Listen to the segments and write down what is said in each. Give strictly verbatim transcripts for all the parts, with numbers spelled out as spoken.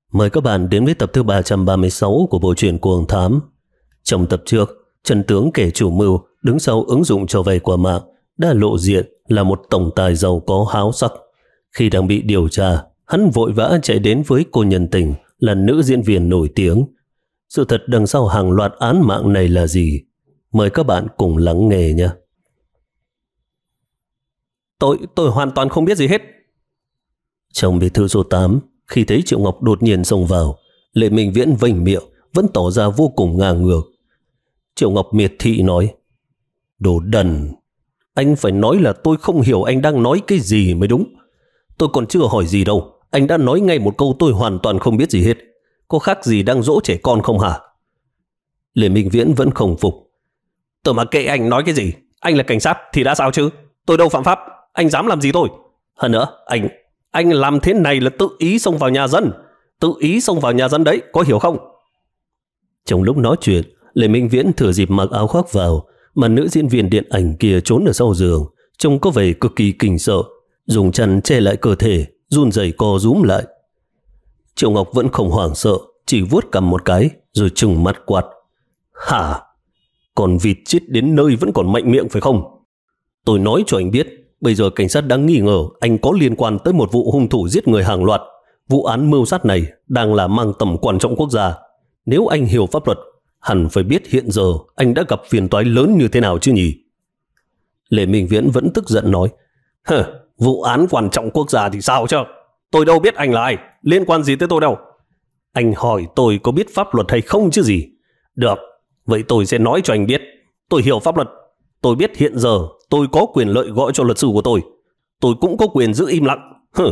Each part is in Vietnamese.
Mời các bạn đến với tập thứ ba trăm ba mươi sáu của bộ truyện Cuồng Thám. Trong tập trước, chân tướng kẻ chủ mưu đứng sau ứng dụng cho vay qua mạng đã lộ diện là một tổng tài giàu có háo sắc. Khi đang bị điều tra, hắn vội vã chạy đến với cô nhân tình là nữ diễn viên nổi tiếng. Sự thật đằng sau hàng loạt án mạng này là gì? Mời các bạn cùng lắng nghe nhé. Tôi, tôi hoàn toàn không biết gì hết. Trong biệt thự số tám, khi thấy Triệu Ngọc đột nhiên xông vào, Lệ Minh Viễn vênh miệng vẫn tỏ ra vô cùng ngang ngược. Triệu Ngọc miệt thị nói: Đồ đần, anh phải nói là tôi không hiểu anh đang nói cái gì mới đúng. Tôi còn chưa hỏi gì đâu, anh đã nói ngay một câu tôi hoàn toàn không biết gì hết. Có khác gì đang dỗ trẻ con không hả? Lệ Minh Viễn vẫn không phục. Tôi mà kệ anh nói cái gì, anh là cảnh sát thì đã sao chứ? Tôi đâu phạm pháp, anh dám làm gì tôi? Hơn nữa, anh anh làm thế này là tự ý xông vào nhà dân. Tự ý xông vào nhà dân đấy, có hiểu không? Trong lúc nói chuyện, Lệ Minh Viễn thừa dịp mặc áo khoác vào, mà nữ diễn viên điện ảnh kia trốn ở sau giường, trông có vẻ cực kỳ kinh sợ, dùng chăn che lại cơ thể, run rẩy co rúm lại. Triệu Ngọc vẫn không hoảng sợ, chỉ vuốt cằm một cái rồi trừng mắt quát: Hả? Còn vịt chết đến nơi vẫn còn mạnh miệng phải không? Tôi nói cho anh biết, bây giờ cảnh sát đang nghi ngờ anh có liên quan tới một vụ hung thủ giết người hàng loạt. Vụ án mưu sát này đang là mang tầm quan trọng quốc gia. Nếu anh hiểu pháp luật, hẳn phải biết hiện giờ anh đã gặp phiền toái lớn như thế nào chứ nhỉ? Lệ Minh Viễn vẫn tức giận nói: Hờ, vụ án quan trọng quốc gia thì sao chứ? Tôi đâu biết anh là ai, liên quan gì tới tôi đâu. Anh hỏi tôi có biết pháp luật hay không chứ gì? Được, vậy tôi sẽ nói cho anh biết. Tôi hiểu pháp luật. Tôi biết hiện giờ tôi có quyền lợi gọi cho luật sư của tôi. Tôi cũng có quyền giữ im lặng. Hừ.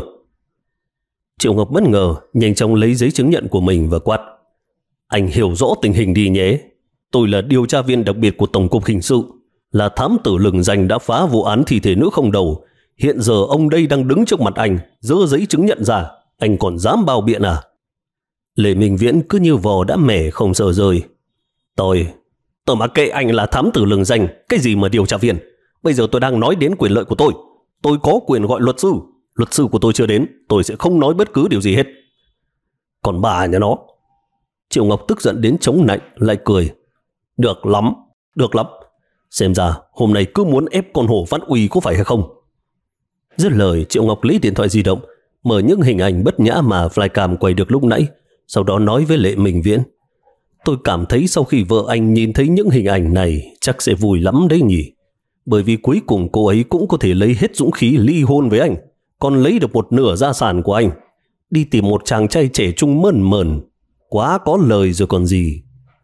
Triệu Ngọc bất ngờ nhanh chóng lấy giấy chứng nhận của mình và quát: Anh hiểu rõ tình hình đi nhé. Tôi là điều tra viên đặc biệt của Tổng cục Hình sự, là thám tử lừng danh đã phá vụ án thi thể nữ không đầu. Hiện giờ ông đây đang đứng trước mặt anh, giơ giấy chứng nhận ra. Anh còn dám bao biện à? Lệ Minh Viễn cứ như vò đã mẻ không sợ rơi. Tôi, tôi mà kệ anh là thám tử lừng danh, cái gì mà điều tra viên. Bây giờ tôi đang nói đến quyền lợi của tôi. Tôi có quyền gọi luật sư. Luật sư của tôi chưa đến, tôi sẽ không nói bất cứ điều gì hết. Còn bà nhà nó. Triệu Ngọc tức giận đến chống nạnh, lại cười: Được lắm, được lắm. Xem ra hôm nay cứ muốn ép con hổ phát uy có phải hay không? Dứt lời, Triệu Ngọc lấy điện thoại di động, mở những hình ảnh bất nhã mà flycam quay được lúc nãy, sau đó nói với Lệ Minh Viễn: Tôi cảm thấy sau khi vợ anh nhìn thấy những hình ảnh này chắc sẽ vui lắm đấy nhỉ. Bởi vì cuối cùng cô ấy cũng có thể lấy hết dũng khí ly hôn với anh, còn lấy được một nửa gia sản của anh, đi tìm một chàng trai trẻ trung mơn mờn. Quá có lời rồi còn gì.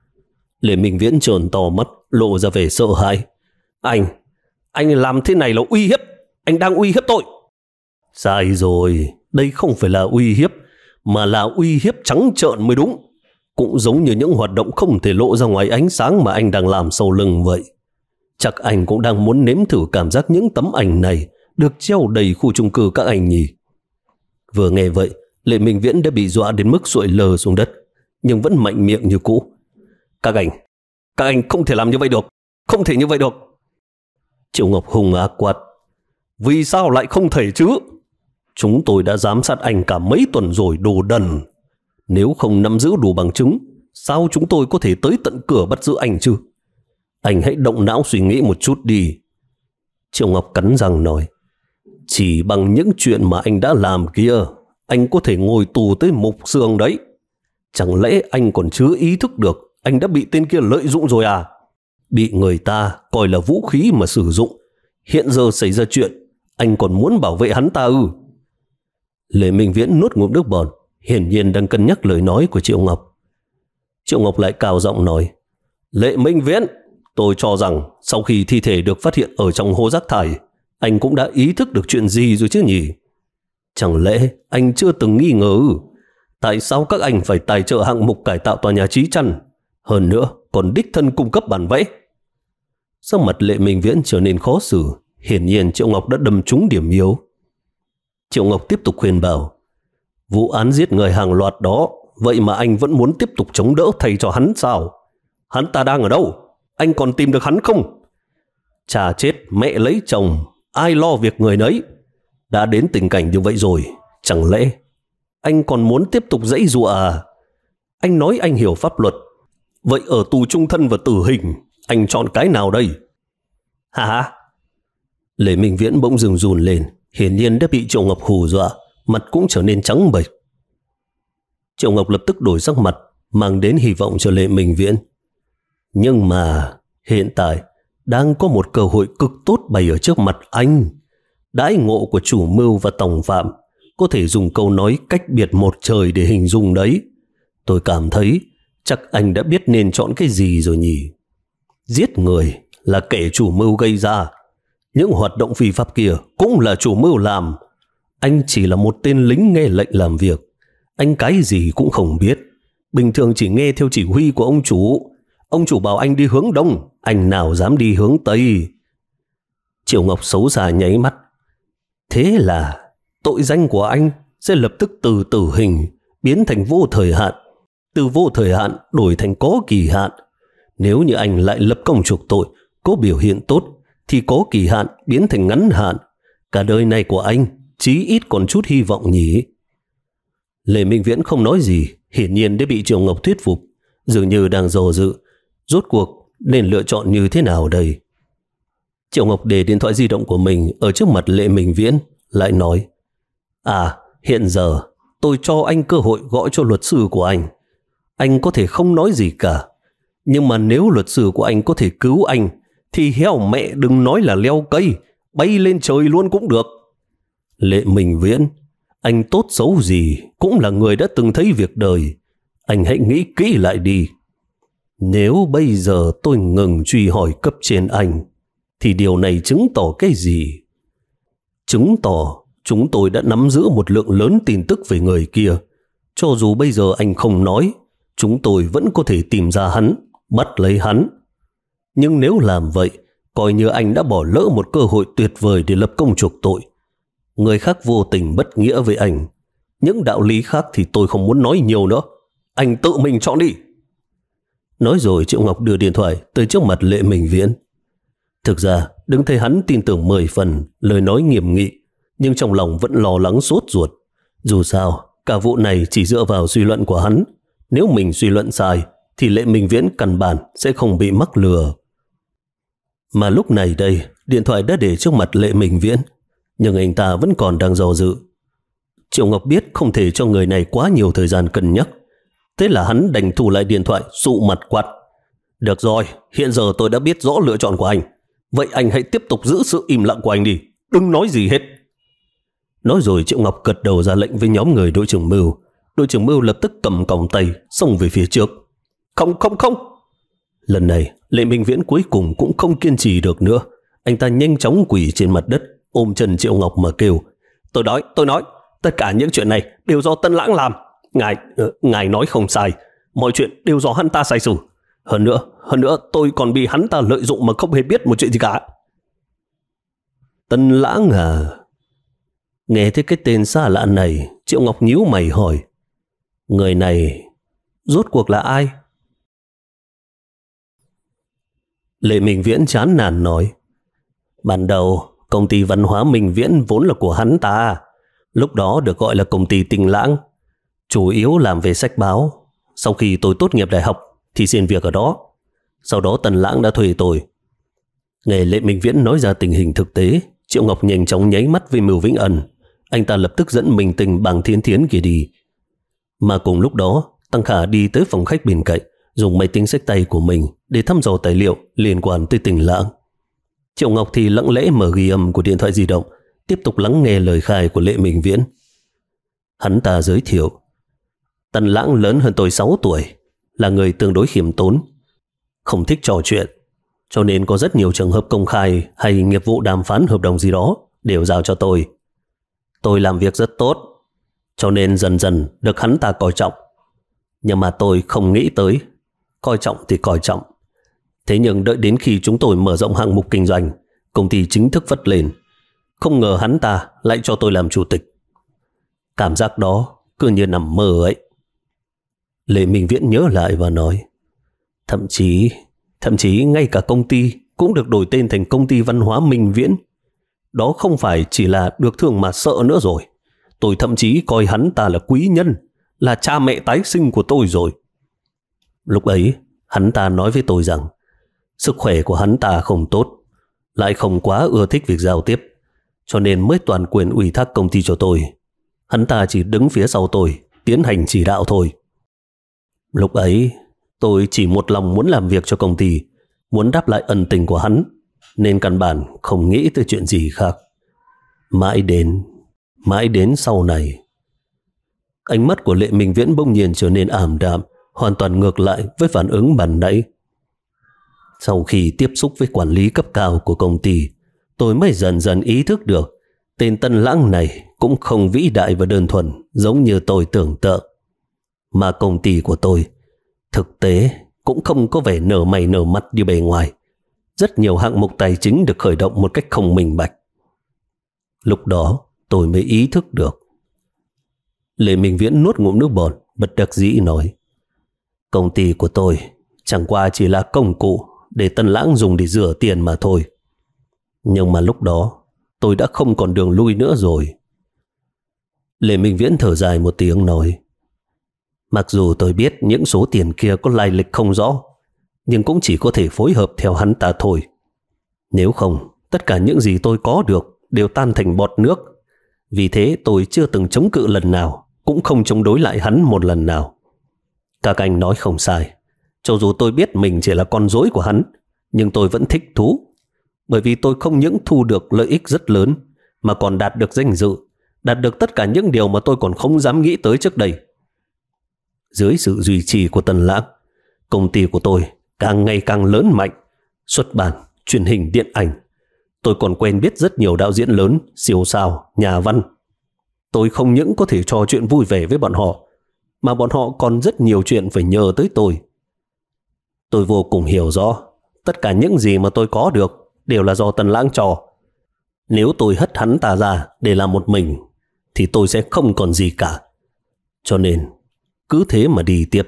Lệ Minh Viễn tròn to mắt, lộ ra vẻ sợ hãi. Anh, anh làm thế này là uy hiếp. Anh đang uy hiếp tôi. Sai rồi, đây không phải là uy hiếp, mà là uy hiếp trắng trợn mới đúng. Cũng giống như những hoạt động không thể lộ ra ngoài ánh sáng mà anh đang làm sau lưng vậy. Chắc anh cũng đang muốn nếm thử cảm giác những tấm ảnh này được treo đầy khu chung cư các anh nhỉ. Vừa nghe vậy, Lệ Minh Viễn đã bị dọa đến mức sụi lờ xuống đất, nhưng vẫn mạnh miệng như cũ. Các anh, các anh không thể làm như vậy được. Không thể như vậy được. Triệu Ngọc hùng ác quát: Vì sao lại không thể chứ? Chúng tôi đã giám sát anh cả mấy tuần rồi, đồ đần. Nếu không nắm giữ đủ bằng chứng, sao chúng tôi có thể tới tận cửa bắt giữ anh chứ? Anh hãy động não suy nghĩ một chút đi. Triệu Ngọc cắn răng nói: Chỉ bằng những chuyện mà anh đã làm kia, anh có thể ngồi tù tới mục xương đấy. Chẳng lẽ anh còn chưa ý thức được anh đã bị tên kia lợi dụng rồi à? Bị người ta coi là vũ khí mà sử dụng. Hiện giờ xảy ra chuyện, anh còn muốn bảo vệ hắn ta ư? Lệ Minh Viễn nuốt ngụm nước bọt, hiển nhiên đang cân nhắc lời nói của Triệu Ngọc. Triệu Ngọc lại cao giọng nói: Lệ Minh Viễn, tôi cho rằng sau khi thi thể được phát hiện ở trong hố rác thải, anh cũng đã ý thức được chuyện gì rồi chứ nhỉ? Chẳng lẽ anh chưa từng nghi ngờ tại sao các anh phải tài trợ hạng mục cải tạo tòa nhà Chí Trăn, hơn nữa còn đích thân cung cấp bản vẽ? Sắc mặt Lệ Minh Viễn trở nên khó xử, hiển nhiên Triệu Ngọc đã đâm trúng điểm yếu. Triệu Ngọc tiếp tục khuyên bảo: Vụ án giết người hàng loạt đó, vậy mà anh vẫn muốn tiếp tục chống đỡ thay cho hắn sao? Hắn ta đang ở đâu? Anh còn tìm được hắn không? Cha chết mẹ lấy chồng, ai lo việc người nấy. Đã đến tình cảnh như vậy rồi, chẳng lẽ Anh còn muốn tiếp tục giãy giụa à? Anh nói anh hiểu pháp luật. Vậy ở tù chung thân và tử hình, anh chọn cái nào đây? Hả hả? Lệ Minh Viễn bỗng dừng run lên, hiển nhiên đã bị Triệu Ngọc hù dọa, mặt cũng trở nên trắng bệch. Triệu Ngọc lập tức đổi sắc mặt, mang đến hy vọng cho Lệ Minh Viễn. Nhưng mà hiện tại đang có một cơ hội cực tốt bày ở trước mặt anh. Đãi ngộ của chủ mưu và tòng phạm có thể dùng câu nói cách biệt một trời để hình dung đấy. Tôi cảm thấy chắc anh đã biết nên chọn cái gì rồi nhỉ. Giết người là kẻ chủ mưu gây ra. Những hoạt động phi pháp kia cũng là chủ mưu làm. Anh chỉ là một tên lính nghe lệnh làm việc. Anh cái gì cũng không biết. Bình thường chỉ nghe theo chỉ huy của ông chủ. Ông chủ bảo anh đi hướng đông, anh nào dám đi hướng tây. Triệu Ngọc xấu xa nháy mắt. Thế là tội danh của anh sẽ lập tức từ tử hình biến thành vô thời hạn, từ vô thời hạn đổi thành có kỳ hạn. Nếu như anh lại lập công chuộc tội, có biểu hiện tốt, thì có kỳ hạn biến thành ngắn hạn. Cả đời này của anh chí ít còn chút hy vọng nhỉ. Lệ Minh Viễn không nói gì, hiển nhiên đã bị Triệu Ngọc thuyết phục, dường như đang dò dự. Rốt cuộc nên lựa chọn như thế nào đây? Triệu Ngọc để điện thoại di động của mình ở trước mặt Lệ Minh Viễn, lại nói: À, hiện giờ tôi cho anh cơ hội gọi cho luật sư của anh. Anh có thể không nói gì cả, nhưng mà nếu luật sư của anh có thể cứu anh, thì heo mẹ đừng nói là leo cây, bay lên trời luôn cũng được. Lệ Minh Viễn, anh tốt xấu gì cũng là người đã từng thấy việc đời. Anh hãy nghĩ kỹ lại đi. Nếu bây giờ tôi ngừng truy hỏi cấp trên anh, thì điều này chứng tỏ cái gì? Chứng tỏ chúng tôi đã nắm giữ một lượng lớn tin tức về người kia. Cho dù bây giờ anh không nói, chúng tôi vẫn có thể tìm ra hắn, bắt lấy hắn. Nhưng nếu làm vậy, coi như anh đã bỏ lỡ một cơ hội tuyệt vời để lập công chuộc tội. Người khác vô tình bất nghĩa với anh. Những đạo lý khác thì tôi không muốn nói nhiều nữa. Anh tự mình chọn đi. Nói rồi Triệu Ngọc đưa điện thoại tới trước mặt Lệ Minh Viễn. Thực ra đứng thấy hắn tin tưởng mười phần, lời nói nghiêm nghị, nhưng trong lòng vẫn lo lắng sốt ruột. Dù sao, cả vụ này chỉ dựa vào suy luận của hắn. Nếu mình suy luận sai, thì Lệ Minh Viễn căn bản sẽ không bị mắc lừa. Mà lúc này đây, điện thoại đã để trước mặt Lệ Minh Viễn, nhưng anh ta vẫn còn đang do dự. Triệu Ngọc biết không thể cho người này quá nhiều thời gian cân nhắc. Thế là hắn đành thu lại điện thoại, sụ mặt quát: Được rồi, hiện giờ tôi đã biết rõ lựa chọn của anh. Vậy anh hãy tiếp tục giữ sự im lặng của anh đi, đừng nói gì hết. Nói rồi Triệu Ngọc gật đầu ra lệnh với nhóm người đội trưởng Mưu. Đội trưởng Mưu lập tức cầm còng tay xông về phía trước. Không không không. Lần này Lệ Minh Viễn cuối cùng cũng không kiên trì được nữa. Anh ta nhanh chóng quỳ trên mặt đất, ôm chân Triệu Ngọc mà kêu: Tôi nói, tôi nói, tất cả những chuyện này đều do Tân Lãng làm. Ngài, uh, ngài nói không sai. Mọi chuyện đều do hắn ta sai sử. Hơn nữa, hơn nữa tôi còn bị hắn ta lợi dụng mà không hề biết một chuyện gì cả. Tân Lãng à? Nghe thấy cái tên xa lạ này, Triệu Ngọc nhíu mày hỏi: Người này rốt cuộc là ai? Lệ Minh Viễn chán nản nói: Ban đầu công ty văn hóa Minh Viễn vốn là của hắn ta. Lúc đó được gọi là công ty Tinh Lãng, chủ yếu làm về sách báo. Sau khi tôi tốt nghiệp đại học thì xin việc ở đó. Sau đó Tân Lãng đã thuê tôi. Nghe Lệ Minh Viễn nói ra tình hình thực tế, Triệu Ngọc nhanh chóng nháy mắt với Mưu Vĩnh Ân. Anh ta lập tức dẫn Minh Tình Bàng Thiên Thiến kia đi. Mà cùng lúc đó, Tăng Khả đi tới phòng khách bên cạnh, dùng máy tính xách tay của mình để thăm dò tài liệu liên quan tới Tinh Lãng. Triệu Ngọc thì lặng lẽ mở ghi âm của điện thoại di động, tiếp tục lắng nghe lời khai của Lệ Minh Viễn. Hắn ta giới thiệu: Tân Lãng lớn hơn tôi sáu tuổi, là người tương đối khiêm tốn, không thích trò chuyện, cho nên có rất nhiều trường hợp công khai hay nghiệp vụ đàm phán hợp đồng gì đó đều giao cho tôi. Tôi làm việc rất tốt, cho nên dần dần được hắn ta coi trọng. Nhưng mà tôi không nghĩ tới, coi trọng thì coi trọng. Thế nhưng đợi đến khi chúng tôi mở rộng hạng mục kinh doanh, công ty chính thức vất lên, không ngờ hắn ta lại cho tôi làm chủ tịch. Cảm giác đó cứ như nằm mơ ấy. Lệ Minh Viễn nhớ lại và nói: Thậm chí, thậm chí ngay cả công ty cũng được đổi tên thành công ty văn hóa Minh Viễn. Đó không phải chỉ là được thương mà sợ nữa rồi. tôi thậm chí coi hắn ta là quý nhân, là cha mẹ tái sinh của tôi rồi. Lúc ấy, hắn ta nói với tôi rằng sức khỏe của hắn ta không tốt, lại không quá ưa thích việc giao tiếp, cho nên mới toàn quyền ủy thác công ty cho tôi. Hắn ta chỉ đứng phía sau tôi, tiến hành chỉ đạo thôi. Lúc ấy, tôi chỉ một lòng muốn làm việc cho công ty, muốn đáp lại ân tình của hắn, nên căn bản không nghĩ tới chuyện gì khác. Mãi đến, mãi đến sau này. Ánh mắt của Lệ Minh Viễn bỗng nhiên trở nên ảm đạm, hoàn toàn ngược lại với phản ứng ban nãy. Sau khi tiếp xúc với quản lý cấp cao của công ty, tôi mới dần dần ý thức được tên Tân Lãng này cũng không vĩ đại và đơn thuần giống như tôi tưởng tượng. Mà công ty của tôi thực tế cũng không có vẻ nở mày nở mặt như bề ngoài. Rất nhiều hạng mục tài chính được khởi động một cách không minh bạch. Lúc đó tôi mới ý thức được. Lê Minh Viễn nuốt ngụm nước bọt, bất đắc dĩ nói: công ty của tôi chẳng qua chỉ là công cụ để Tân Lãng dùng để rửa tiền mà thôi. Nhưng mà lúc đó tôi đã không còn đường lui nữa rồi. Lê Minh Viễn thở dài một tiếng nói: mặc dù tôi biết những số tiền kia có lai lịch không rõ, nhưng cũng chỉ có thể phối hợp theo hắn ta thôi. Nếu không, tất cả những gì tôi có được đều tan thành bọt nước. Vì thế tôi chưa từng chống cự lần nào, cũng không chống đối lại hắn một lần nào. Các anh nói không sai. Cho dù tôi biết mình chỉ là con rối của hắn, nhưng tôi vẫn thích thú. Bởi vì tôi không những thu được lợi ích rất lớn, mà còn đạt được danh dự, đạt được tất cả những điều mà tôi còn không dám nghĩ tới trước đây. Dưới sự duy trì của Tân Lãng, công ty của tôi càng ngày càng lớn mạnh. Xuất bản, truyền hình, điện ảnh. Tôi còn quen biết rất nhiều đạo diễn lớn, siêu sao, nhà văn. Tôi không những có thể trò chuyện vui vẻ với bọn họ, mà bọn họ còn rất nhiều chuyện phải nhờ tới tôi. Tôi vô cùng hiểu rõ, tất cả những gì mà tôi có được đều là do Tân Lãng cho. Nếu tôi hất hắn ta ra để làm một mình, thì tôi sẽ không còn gì cả. Cho nên, cứ thế mà đi tiếp.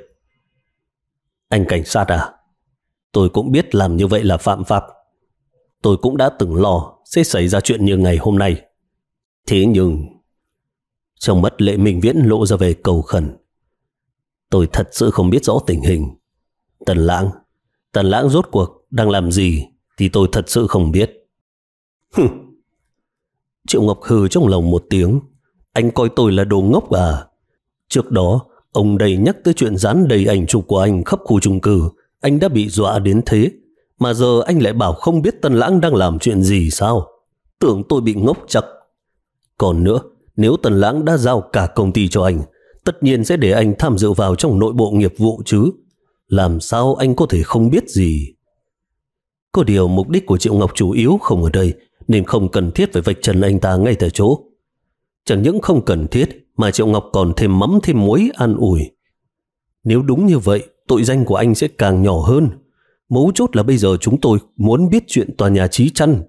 Anh cảnh sát à, tôi cũng biết làm như vậy là phạm pháp. Tôi cũng đã từng lo sẽ xảy ra chuyện như ngày hôm nay. Thế nhưng, trong mắt Lệ Minh Viễn lộ ra về cầu khẩn. Tôi thật sự không biết rõ tình hình. Tần Lãng, Tần Lãng rốt cuộc đang làm gì thì tôi thật sự không biết. Hừ. Triệu Ngọc hừ trong lòng một tiếng. Anh coi tôi là đồ ngốc à? Trước đó, ông đây nhắc tới chuyện dán đầy ảnh chụp của anh khắp khu chung cư. Anh đã bị dọa đến thế. Mà giờ anh lại bảo không biết Tân Lãng đang làm chuyện gì sao? Tưởng tôi bị ngốc chắc. Còn nữa, nếu Tân Lãng đã giao cả công ty cho anh, tất nhiên sẽ để anh tham dự vào trong nội bộ nghiệp vụ chứ. Làm sao anh có thể không biết gì? Có điều mục đích của Triệu Ngọc chủ yếu không ở đây, nên không cần thiết phải vạch trần anh ta ngay tại chỗ. Chẳng những không cần thiết, mà Triệu Ngọc còn thêm mắm thêm muối an ủi. Nếu đúng như vậy, tội danh của anh sẽ càng nhỏ hơn. Mấu chốt là bây giờ chúng tôi muốn biết chuyện tòa nhà Chí Chăn.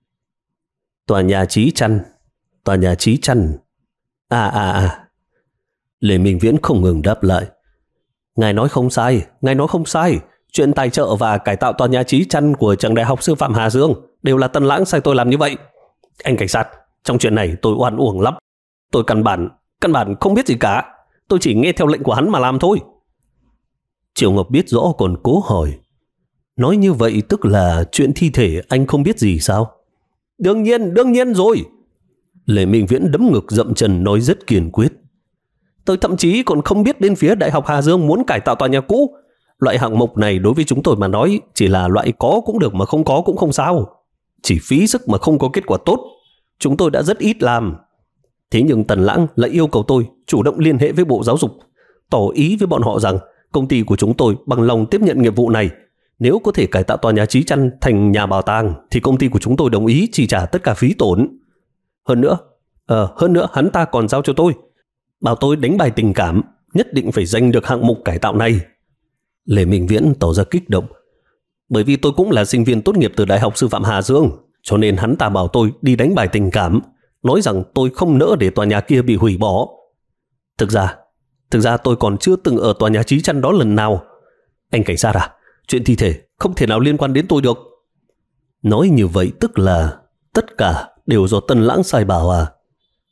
Tòa nhà Chí Chăn, tòa nhà Chí Chăn. À à à. Lê Minh Viễn không ngừng đáp lại. Ngài nói không sai, ngài nói không sai. Chuyện tài trợ và cải tạo tòa nhà Chí Chăn của trường đại học sư phạm Hà Dương đều là Tân Lãng sai tôi làm như vậy. Anh cảnh sát, trong chuyện này tôi oan uổng lắm. Tôi căn bản, căn bản không biết gì cả. Tôi chỉ nghe theo lệnh của hắn mà làm thôi. Triệu Ngọc biết rõ còn cố hỏi. Nói như vậy tức là chuyện thi thể anh không biết gì sao? Đương nhiên, đương nhiên rồi. Lê Minh Viễn đấm ngực dậm chân nói rất kiên quyết. Tôi thậm chí còn không biết bên phía Đại học Hà Dương muốn cải tạo tòa nhà cũ. Loại hạng mục này đối với chúng tôi mà nói chỉ là loại có cũng được mà không có cũng không sao. Chỉ phí sức mà không có kết quả tốt. Chúng tôi đã rất ít làm. Thế nhưng Tần Lãng lại yêu cầu tôi chủ động liên hệ với Bộ Giáo dục, tỏ ý với bọn họ rằng công ty của chúng tôi bằng lòng tiếp nhận nghiệp vụ này. Nếu có thể cải tạo tòa nhà Chí Chăn thành nhà bảo tàng thì công ty của chúng tôi đồng ý chi trả tất cả phí tổn. Hơn nữa, à, hơn nữa hắn ta còn giao cho tôi, bảo tôi đánh bài tình cảm, nhất định phải giành được hạng mục cải tạo này. Lê Minh Viễn tỏ ra kích động. Bởi vì tôi cũng là sinh viên tốt nghiệp từ Đại học Sư phạm Hà Dương, cho nên hắn ta bảo tôi đi đánh bài tình cảm, nói rằng tôi không nỡ để tòa nhà kia bị hủy bỏ. Thực ra, thực ra tôi còn chưa từng ở tòa nhà Chí Chăn đó lần nào. Anh cảnh sát à, chuyện thi thể không thể nào liên quan đến tôi được. Nói như vậy tức là tất cả đều do Tân Lãng sai bảo à?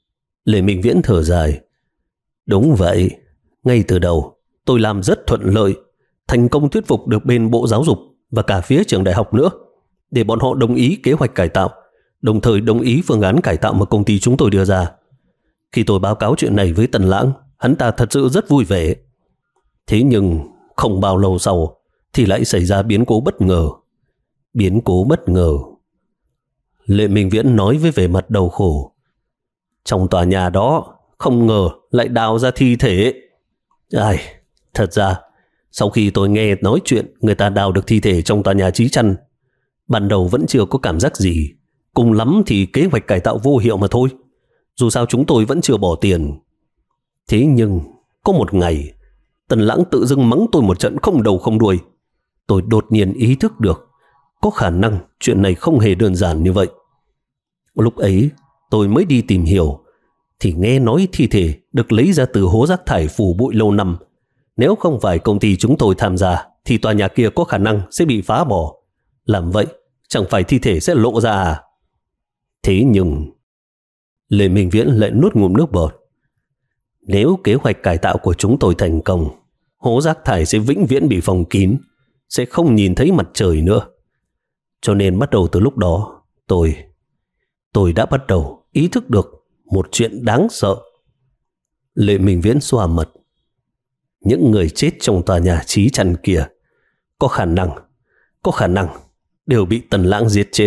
Lê Minh Viễn thở dài. Đúng vậy, ngay từ đầu tôi làm rất thuận lợi, thành công thuyết phục được bên Bộ Giáo dục và cả phía trường đại học nữa, để bọn họ đồng ý kế hoạch cải tạo, đồng thời đồng ý phương án cải tạo mà công ty chúng tôi đưa ra. Khi tôi báo cáo chuyện này với Tần Lãng, hắn ta thật sự rất vui vẻ. Thế nhưng không bao lâu sau thì lại xảy ra biến cố bất ngờ. Biến cố bất ngờ. Lê Minh Viễn nói với vẻ mặt đau khổ. Trong tòa nhà đó không ngờ lại đào ra thi thể. Ai, thật ra sau khi tôi nghe nói chuyện người ta đào được thi thể trong tòa nhà Chí Trăn, ban đầu vẫn chưa có cảm giác gì, cùng lắm thì kế hoạch cải tạo vô hiệu mà thôi. Dù sao chúng tôi vẫn chưa bỏ tiền. Thế nhưng có một ngày Tần Lãng tự dưng mắng tôi một trận không đầu không đuôi. Tôi đột nhiên ý thức được có khả năng chuyện này không hề đơn giản như vậy. Lúc ấy tôi mới đi tìm hiểu thì nghe nói thi thể được lấy ra từ hố rác thải phủ bụi lâu năm. Nếu không phải công ty chúng tôi tham gia thì tòa nhà kia có khả năng sẽ bị phá bỏ. Làm vậy chẳng phải thi thể sẽ lộ ra à? Thế nhưng Lê Minh Viễn lại nuốt ngụm nước bọt. Nếu kế hoạch cải tạo của chúng tôi thành công, hố rác thải sẽ vĩnh viễn bị phòng kín, sẽ không nhìn thấy mặt trời nữa. Cho nên bắt đầu từ lúc đó, tôi tôi đã bắt đầu ý thức được một chuyện đáng sợ. Lê Minh Viễn xoa mặt. Những người chết trong tòa nhà Chí Trăn kia có khả năng, có khả năng đều bị Tần Lãng giết chết.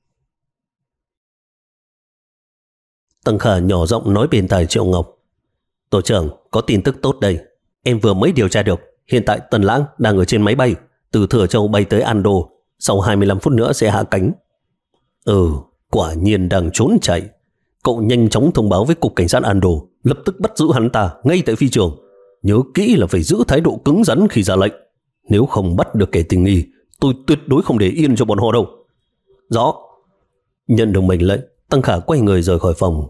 Tần Khả nhỏ giọng nói bên tai Triệu Ngọc. Tổ trưởng, có tin tức tốt đây. Em vừa mới điều tra được, hiện tại Tần Lãng đang ở trên máy bay từ Thừa Châu bay tới Ando, sau hai mươi lăm phút nữa sẽ hạ cánh. Ừ, quả nhiên đang trốn chạy. Cậu nhanh chóng thông báo với cục cảnh sát Ando, lập tức bắt giữ hắn ta ngay tại phi trường. Nhớ kỹ là phải giữ thái độ cứng rắn khi ra lệnh. Nếu không bắt được kẻ tình nghi, tôi tuyệt đối không để yên cho bọn họ đâu. Rõ. Nhận được mệnh lệnh, Tăng Khả quay người rời khỏi phòng.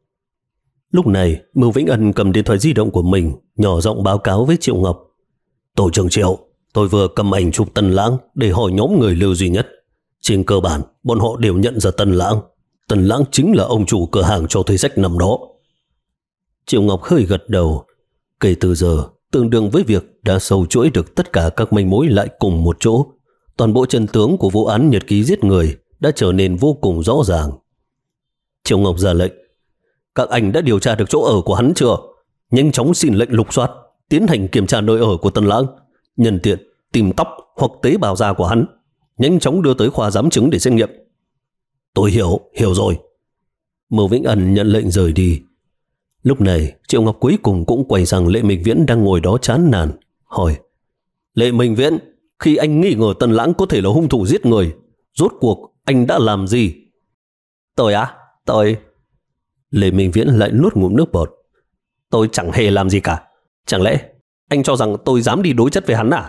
Lúc này, Mưu Vĩnh Ân cầm điện thoại di động của mình, nhỏ giọng báo cáo với Triệu Ngọc. Tổ trưởng Triệu, tôi vừa cầm ảnh chụp Tần Lãng để hỏi nhóm người Lưu Duy Nhất. Trên cơ bản, bọn họ đều nhận ra Tần Lãng. Tần Lãng chính là ông chủ cửa hàng cho thuê sách năm đó. Triệu Ngọc hơi gật đầu. Kể từ giờ, tương đương với việc đã sâu chuỗi được tất cả các manh mối lại cùng một chỗ. Toàn bộ chân tướng của vụ án nhật ký giết người đã trở nên vô cùng rõ ràng. Triệu Ngọc ra lệnh. Các anh đã điều tra được chỗ ở của hắn chưa? Nhanh chóng xin lệnh lục soát, tiến hành kiểm tra nơi ở của Tần Lãng. Nhân tiện tìm tóc hoặc tế bào da của hắn, nhanh chóng đưa tới khoa giám chứng để xét nghiệm. Tôi hiểu, hiểu rồi. Mưu Vĩnh Ân nhận lệnh rời đi. Lúc này Triệu Ngọc cuối cùng cũng quay sang Lệ Minh Viễn đang ngồi đó chán nản, hỏi. Lệ Minh Viễn, khi anh nghi ngờ Tần Lãng có thể là hung thủ giết người, rốt cuộc anh đã làm gì? Tôi á? Tôi... Lê Minh Viễn lại nuốt ngụm nước bọt. Tôi chẳng hề làm gì cả. Chẳng lẽ anh cho rằng tôi dám đi đối chất với hắn à?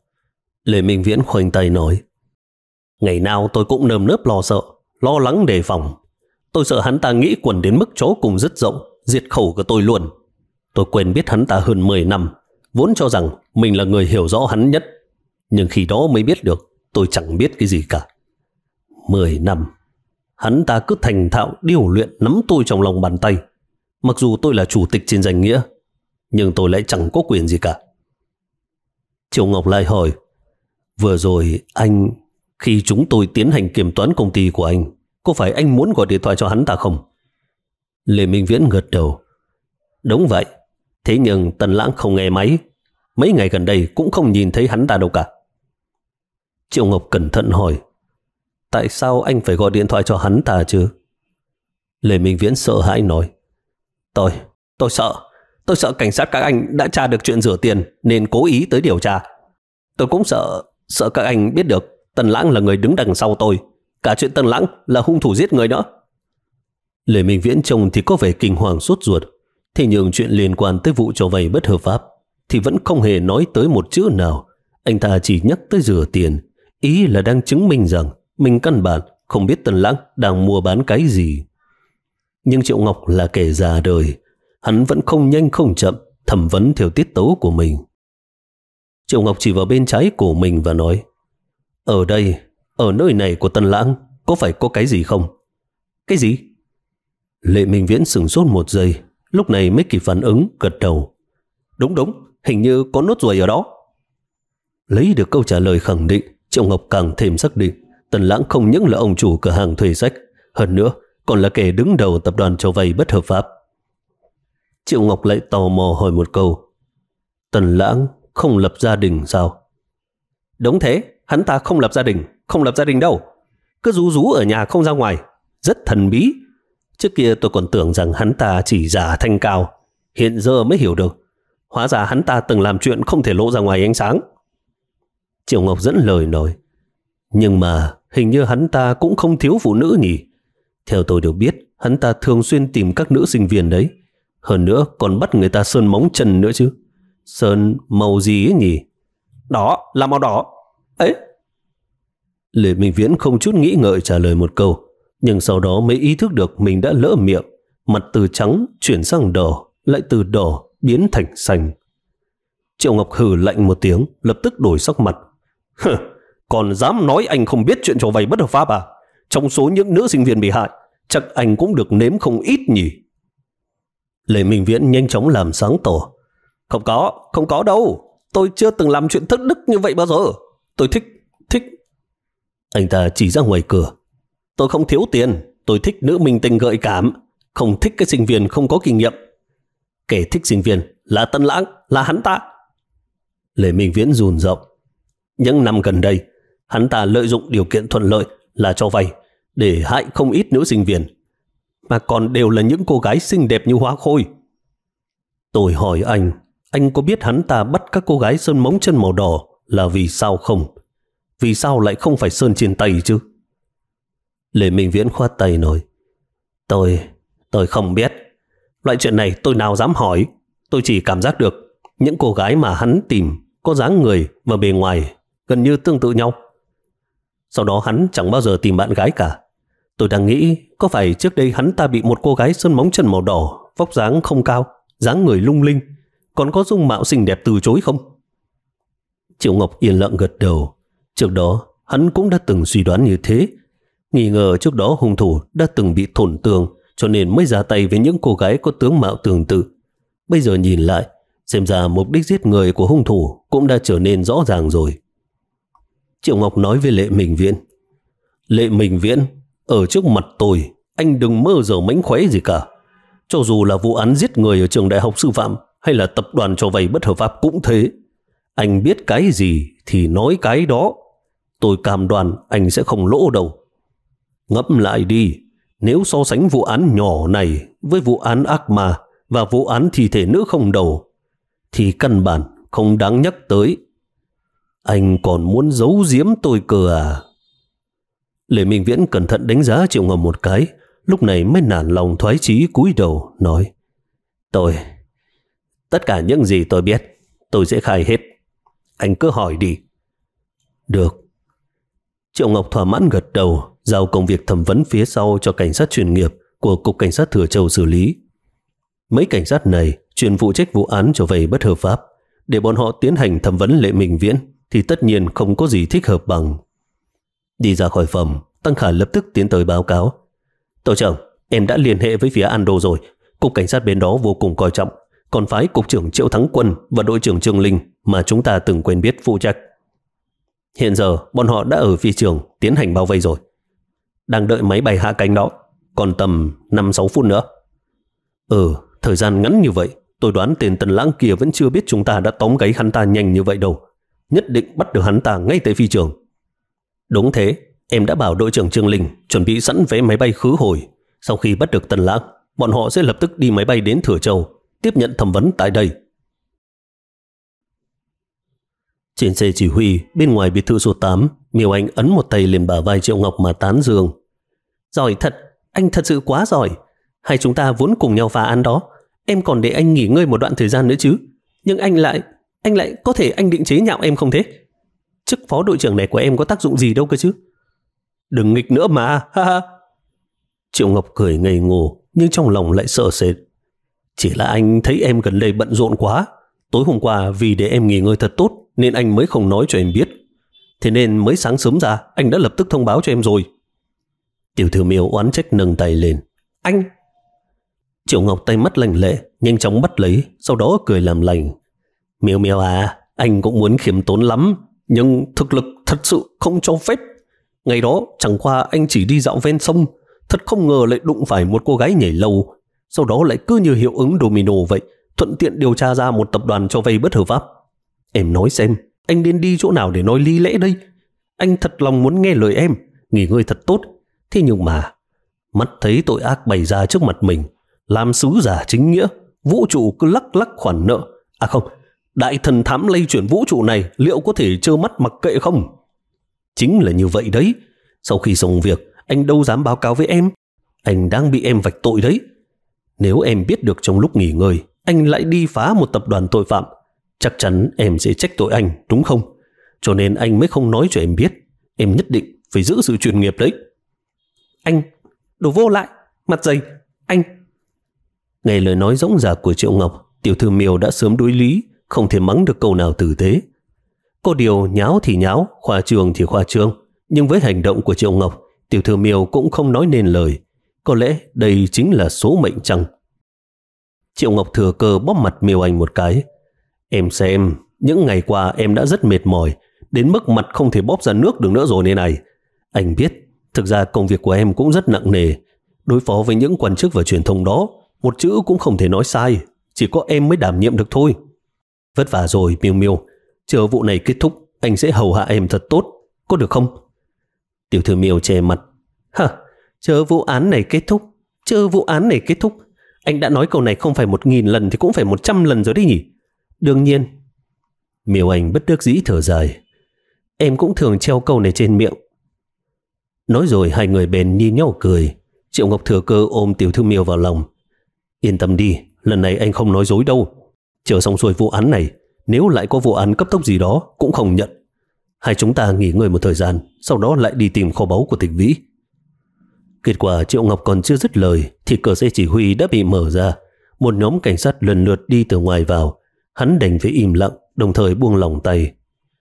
Lê Minh Viễn khoanh tay nói. Ngày nào tôi cũng nơm nớp lo sợ, lo lắng đề phòng. Tôi sợ hắn ta nghĩ quần đến mức chó cùng rất rộng, diệt khẩu của tôi luôn. Tôi quen biết hắn ta hơn mười năm, vốn cho rằng mình là người hiểu rõ hắn nhất. Nhưng khi đó mới biết được tôi chẳng biết cái gì cả. Mười năm, hắn ta cứ thành thạo điều luyện nắm tôi trong lòng bàn tay. Mặc dù tôi là chủ tịch trên danh nghĩa, nhưng tôi lại chẳng có quyền gì cả. Triệu Ngọc lại hỏi. Vừa rồi anh, khi chúng tôi tiến hành kiểm toán công ty của anh, có phải anh muốn gọi điện thoại cho hắn ta không? Lê Minh Viễn gật đầu. Đúng vậy. Thế nhưng Tần Lãng không nghe máy. Mấy ngày gần đây cũng không nhìn thấy hắn ta đâu cả. Triệu Ngọc cẩn thận hỏi. Tại sao anh phải gọi điện thoại cho hắn ta chứ? Lê Minh Viễn sợ hãi nói. Tôi, tôi sợ. Tôi sợ cảnh sát các anh đã tra được chuyện rửa tiền nên cố ý tới điều tra. Tôi cũng sợ, sợ các anh biết được Tần Lãng là người đứng đằng sau tôi. Cả chuyện Tần Lãng là hung thủ giết người nữa. Lê Minh Viễn trông thì có vẻ kinh hoàng sốt ruột. Thế nhưng chuyện liên quan tới vụ cho vay bất hợp pháp thì vẫn không hề nói tới một chữ nào. Anh ta chỉ nhắc tới rửa tiền, ý là đang chứng minh rằng mình căn bản không biết Tần Lãng đang mua bán cái gì. Nhưng Triệu Ngọc là kẻ già đời, hắn vẫn không nhanh không chậm thẩm vấn theo tiết tấu của mình. Triệu Ngọc chỉ vào bên trái của mình và nói. Ở đây, ở nơi này của Tần Lãng có phải có cái gì không? Cái gì? Lệ Minh Viễn sửng sốt một giây, lúc này mới kịp phản ứng, gật đầu. Đúng đúng, hình như có nốt ruồi ở đó. Lấy được câu trả lời khẳng định, Triệu Ngọc càng thêm xác định Tần Lãng không những là ông chủ cửa hàng thuê sách, hơn nữa còn là kẻ đứng đầu tập đoàn cho vay bất hợp pháp. Triệu Ngọc lại tò mò hỏi một câu. Tần Lãng không lập gia đình sao? Đúng thế, hắn ta không lập gia đình, không lập gia đình đâu. Cứ rú rú ở nhà không ra ngoài, rất thần bí. Trước kia tôi còn tưởng rằng hắn ta chỉ giả thanh cao, hiện giờ mới hiểu được. Hóa ra hắn ta từng làm chuyện không thể lộ ra ngoài ánh sáng. Triệu Ngọc dẫn lời nói. Nhưng mà hình như hắn ta cũng không thiếu phụ nữ nhỉ? Theo tôi được biết, hắn ta thường xuyên tìm các nữ sinh viên đấy. Hơn nữa còn bắt người ta sơn móng chân nữa chứ. Sơn màu gì ấy nhỉ? Đó là màu đỏ ấy. Lệ Minh Viễn không chút nghĩ ngợi trả lời một câu, nhưng sau đó mới ý thức được mình đã lỡ miệng. Mặt từ trắng chuyển sang đỏ, lại từ đỏ biến thành xanh. Triệu Ngọc hừ lạnh một tiếng, lập tức đổi sắc mặt. Hừ, còn dám nói anh không biết chuyện cho vay bất hợp pháp à? Trong số những nữ sinh viên bị hại, chắc anh cũng được nếm không ít nhỉ? Lệ Minh Viễn nhanh chóng làm sáng tỏ. Không có, không có đâu. Tôi chưa từng làm chuyện thất đức như vậy bao giờ. Tôi thích, thích. Anh ta chỉ ra ngoài cửa. Tôi không thiếu tiền, tôi thích nữ minh tinh gợi cảm, không thích cái sinh viên không có kinh nghiệm. Kẻ thích sinh viên là Tần Lãng, là hắn ta. Lệ Minh Viễn run giọng. Những năm gần đây, hắn ta lợi dụng điều kiện thuận lợi là cho vay để hại không ít nữ sinh viên, mà còn đều là những cô gái xinh đẹp như hoa khôi. Tôi hỏi anh, anh có biết hắn ta bắt các cô gái sơn móng chân màu đỏ là vì sao không? Vì sao lại không phải sơn trên tay chứ? Lệ Minh Viễn khoát tay nói. Tôi, tôi không biết. Loại chuyện này tôi nào dám hỏi. Tôi chỉ cảm giác được những cô gái mà hắn tìm có dáng người và bề ngoài gần như tương tự nhau. Sau đó hắn chẳng bao giờ tìm bạn gái cả. Tôi đang nghĩ có phải trước đây hắn ta bị một cô gái sơn móng chân màu đỏ, vóc dáng không cao, dáng người lung linh, còn có dung mạo xinh đẹp từ chối không? Triệu Ngọc yên lặng gật đầu. Trước đó hắn cũng đã từng suy đoán như thế, nghi ngờ trước đó hung thủ đã từng bị tổn thương cho nên mới ra tay với những cô gái có tướng mạo tương tự. Bây giờ nhìn lại, xem ra mục đích giết người của hung thủ cũng đã trở nên rõ ràng rồi. Triệu Ngọc nói với Lệ Minh Viễn. Lệ Minh Viễn, ở trước mặt tôi, anh đừng mơ giờ mánh khóe gì cả. Cho dù là vụ án giết người ở trường đại học sư phạm hay là tập đoàn cho vay bất hợp pháp cũng thế. Anh biết cái gì thì nói cái đó. Tôi cam đoan anh sẽ không lỗ đâu. Ngẫm lại đi, nếu so sánh vụ án nhỏ này với vụ án ác ma và vụ án thi thể nữ không đầu, thì căn bản không đáng nhắc tới. Anh còn muốn giấu giếm tôi cơ à? Lệ Minh Viễn cẩn thận đánh giá Triệu Ngọc một cái, lúc này mới nản lòng thoái chí cúi đầu nói. Tôi, tất cả những gì tôi biết, tôi sẽ khai hết. Anh cứ hỏi đi. Được. Triệu Ngọc thỏa mãn gật đầu, giao công việc thẩm vấn phía sau cho cảnh sát chuyên nghiệp của Cục Cảnh sát Thừa Châu xử lý. Mấy cảnh sát này chuyên phụ trách vụ án cho vay bất hợp pháp. Để bọn họ tiến hành thẩm vấn Lệ Minh Viễn thì tất nhiên không có gì thích hợp bằng. Đi ra khỏi phòng, Tăng Khả lập tức tiến tới báo cáo. Tổ trưởng, em đã liên hệ với phía Ando rồi. Cục cảnh sát bên đó vô cùng coi trọng, còn phái cục trưởng Triệu Thắng Quân và đội trưởng Trương Linh mà chúng ta từng quen biết phụ trách. Hiện giờ bọn họ đã ở phi trường tiến hành bao vây rồi, đang đợi máy bay hạ cánh đó, còn tầm năm sáu phút nữa. Ừ, thời gian ngắn như vậy, tôi đoán tên Tần Lãng kia vẫn chưa biết chúng ta đã tóm gáy hắn ta nhanh như vậy đâu. Nhất định bắt được hắn ta ngay tại phi trường. Đúng thế, em đã bảo đội trưởng Trương Linh chuẩn bị sẵn vé máy bay khứ hồi. Sau khi bắt được Tần Lãng, bọn họ sẽ lập tức đi máy bay đến Thừa Châu, tiếp nhận thẩm vấn tại đây. Trên xe chỉ huy, bên ngoài biệt thự số tám, Miêu Anh ấn một tay lên bả vai Triệu Ngọc mà tán dương. Giỏi thật, anh thật sự quá giỏi. Hai chúng ta vốn cùng nhau phá án đó. Em còn để anh nghỉ ngơi một đoạn thời gian nữa chứ. Nhưng anh lại, anh lại có thể anh định chế nhạo em không thế? Chức phó đội trưởng này của em có tác dụng gì đâu cơ chứ. Đừng nghịch nữa mà, ha ha. Triệu Ngọc cười ngây ngô, nhưng trong lòng lại sợ sệt. Chỉ là anh thấy em gần đây bận rộn quá. Tối hôm qua vì để em nghỉ ngơi thật tốt nên anh mới không nói cho em biết. Thế nên mới sáng sớm ra anh đã lập tức thông báo cho em rồi. Tiểu Thư Miêu oán trách nâng tay lên. Anh, Triệu Ngọc tay mắt lành lẹ, nhanh chóng bắt lấy, sau đó cười làm lành. Miêu Miêu à, anh cũng muốn khiêm tốn lắm, nhưng thực lực thật sự không cho phép. Ngày đó chẳng qua anh chỉ đi dạo ven sông, thật không ngờ lại đụng phải một cô gái nhảy lầu. Sau đó lại cứ như hiệu ứng domino vậy, thuận tiện điều tra ra một tập đoàn cho vay bất hợp pháp. Em nói xem, anh nên đi chỗ nào để nói lý lẽ đây? Anh thật lòng muốn nghe lời em, nghỉ ngơi thật tốt. Thế nhưng mà, mắt thấy tội ác bày ra trước mặt mình, làm sứ giả chính nghĩa, vũ trụ cứ lắc lắc khoản nợ. À không, đại thần thám lây chuyển vũ trụ này liệu có thể trơ mắt mặc kệ không? Chính là như vậy đấy. Sau khi xong việc, anh đâu dám báo cáo với em. Anh đang bị em vạch tội đấy. Nếu em biết được trong lúc nghỉ ngơi anh lại đi phá một tập đoàn tội phạm, chắc chắn em sẽ trách tội anh, đúng không? Cho nên anh mới không nói cho em biết. Em nhất định phải giữ sự chuyên nghiệp đấy. Anh, đồ vô lại, mặt dày, anh. Nghe lời nói rỗng rạc của Triệu Ngọc, tiểu thư Miêu đã sớm đối lý, không thể mắng được câu nào tử tế. Có điều nháo thì nháo, khoa trương thì khoa trương, nhưng với hành động của Triệu Ngọc, tiểu thư Miêu cũng không nói nên lời. Có lẽ đây chính là số mệnh chăng? Triệu Ngọc thừa cơ bóp mặt Miêu Anh một cái. Em xem, những ngày qua em đã rất mệt mỏi, đến mức mặt không thể bóp ra nước được nữa rồi này này. Anh biết, thực ra công việc của em cũng rất nặng nề. Đối phó với những quan chức và truyền thông đó, một chữ cũng không thể nói sai, chỉ có em mới đảm nhiệm được thôi. Vất vả rồi Miêu Miêu, chờ vụ này kết thúc, anh sẽ hầu hạ em thật tốt, có được không? Tiểu thư Miêu che mặt. Hả, chờ vụ án này kết thúc, chờ vụ án này kết thúc. Anh đã nói câu này không phải một nghìn lần thì cũng phải một trăm lần rồi đấy nhỉ? Đương nhiên. Miêu Anh bất đắc dĩ thở dài. Em cũng thường treo câu này trên miệng. Nói rồi hai người bèn nhìn nhau cười. Triệu Ngọc thừa cơ ôm tiểu thư Miêu vào lòng. Yên tâm đi, lần này anh không nói dối đâu. Chờ xong xuôi vụ án này, nếu lại có vụ án cấp tốc gì đó cũng không nhận. Hai chúng ta nghỉ ngơi một thời gian, sau đó lại đi tìm kho báu của Tịch Vĩ. Kết quả Triệu Ngọc còn chưa dứt lời thì cửa xe chỉ huy đã bị mở ra. Một nhóm cảnh sát lần lượt đi từ ngoài vào. Hắn đành phải im lặng, đồng thời buông lỏng tay.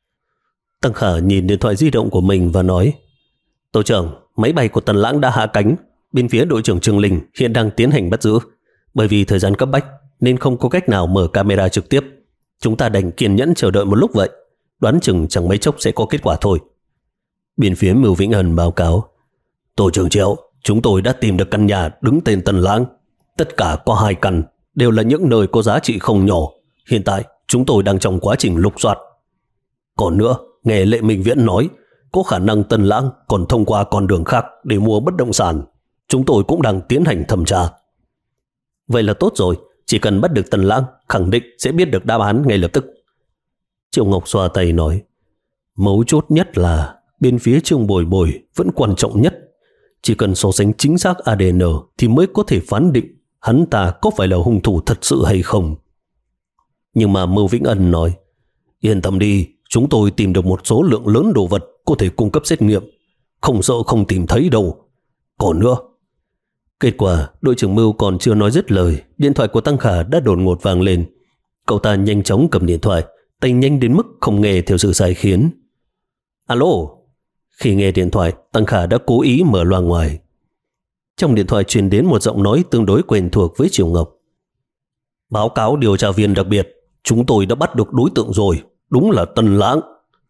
Tăng Khả nhìn điện thoại di động của mình và nói: Tổ trưởng, máy bay của Tần Lãng đã hạ cánh. Bên phía đội trưởng Trương Linh hiện đang tiến hành bắt giữ. Bởi vì thời gian cấp bách nên không có cách nào mở camera trực tiếp. Chúng ta đành kiên nhẫn chờ đợi một lúc vậy. Đoán chừng chẳng mấy chốc sẽ có kết quả thôi. Bên phía Mưu Vĩnh Hân báo cáo: Tổ trưởng Triệu, chúng tôi đã tìm được căn nhà đứng tên Tần Lãng. Tất cả có hai căn, đều là những nơi có giá trị không nhỏ. Hiện tại chúng tôi đang trong quá trình lục soát. Còn nữa, nghe Lệ Minh Viễn nói, có khả năng Tần Lãng còn thông qua con đường khác để mua bất động sản. Chúng tôi cũng đang tiến hành thẩm tra. Vậy là tốt rồi, chỉ cần bắt được Tần Lãng, khẳng định sẽ biết được đáp án ngay lập tức. Triệu Ngọc xoa tay nói: Mấu chốt nhất là bên phía Trương Bồi Bồi vẫn quan trọng nhất. Chỉ cần so sánh chính xác a đê en thì mới có thể phán định hắn ta có phải là hung thủ thật sự hay không. Nhưng mà Mưu Vĩnh Ân nói: Yên tâm đi, chúng tôi tìm được một số lượng lớn đồ vật có thể cung cấp xét nghiệm. Không sợ không tìm thấy đâu. Còn nữa. Kết quả, đội trưởng Mưu còn chưa nói dứt lời, điện thoại của Tăng Khả đã đột ngột vang lên. Cậu ta nhanh chóng cầm điện thoại, tay nhanh đến mức không nghe theo sự sai khiến. Alo. Khi nghe điện thoại, Tăng Khả đã cố ý mở loa ngoài. Trong điện thoại truyền đến một giọng nói tương đối quen thuộc với Triệu Ngọc. Báo cáo điều tra viên đặc biệt, chúng tôi đã bắt được đối tượng rồi, đúng là Tần Lãng.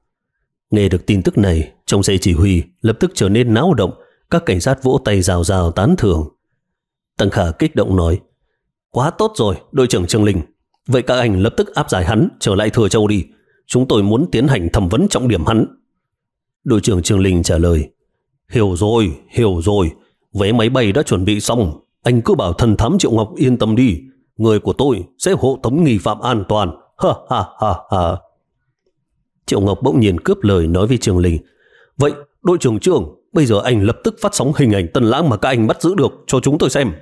Nghe được tin tức này, trong xe chỉ huy lập tức trở nên náo động, các cảnh sát vỗ tay rào rào tán thưởng. Tăng Khả kích động nói: Quá tốt rồi, đội trưởng Trương Linh. Vậy các anh lập tức áp giải hắn trở lại Thừa Châu đi. Chúng tôi muốn tiến hành thẩm vấn trọng điểm hắn. Đội trưởng Trương Linh trả lời: Hiểu rồi, hiểu rồi. Vé máy bay đã chuẩn bị xong. Anh cứ bảo thần thám Triệu Ngọc yên tâm đi. Người của tôi sẽ hộ tống nghi phạm an toàn. Ha ha ha ha. Triệu Ngọc bỗng nhiên cướp lời nói với Trương Linh: Vậy đội trưởng Trương, bây giờ anh lập tức phát sóng hình ảnh Tần Lãng mà các anh bắt giữ được cho chúng tôi xem.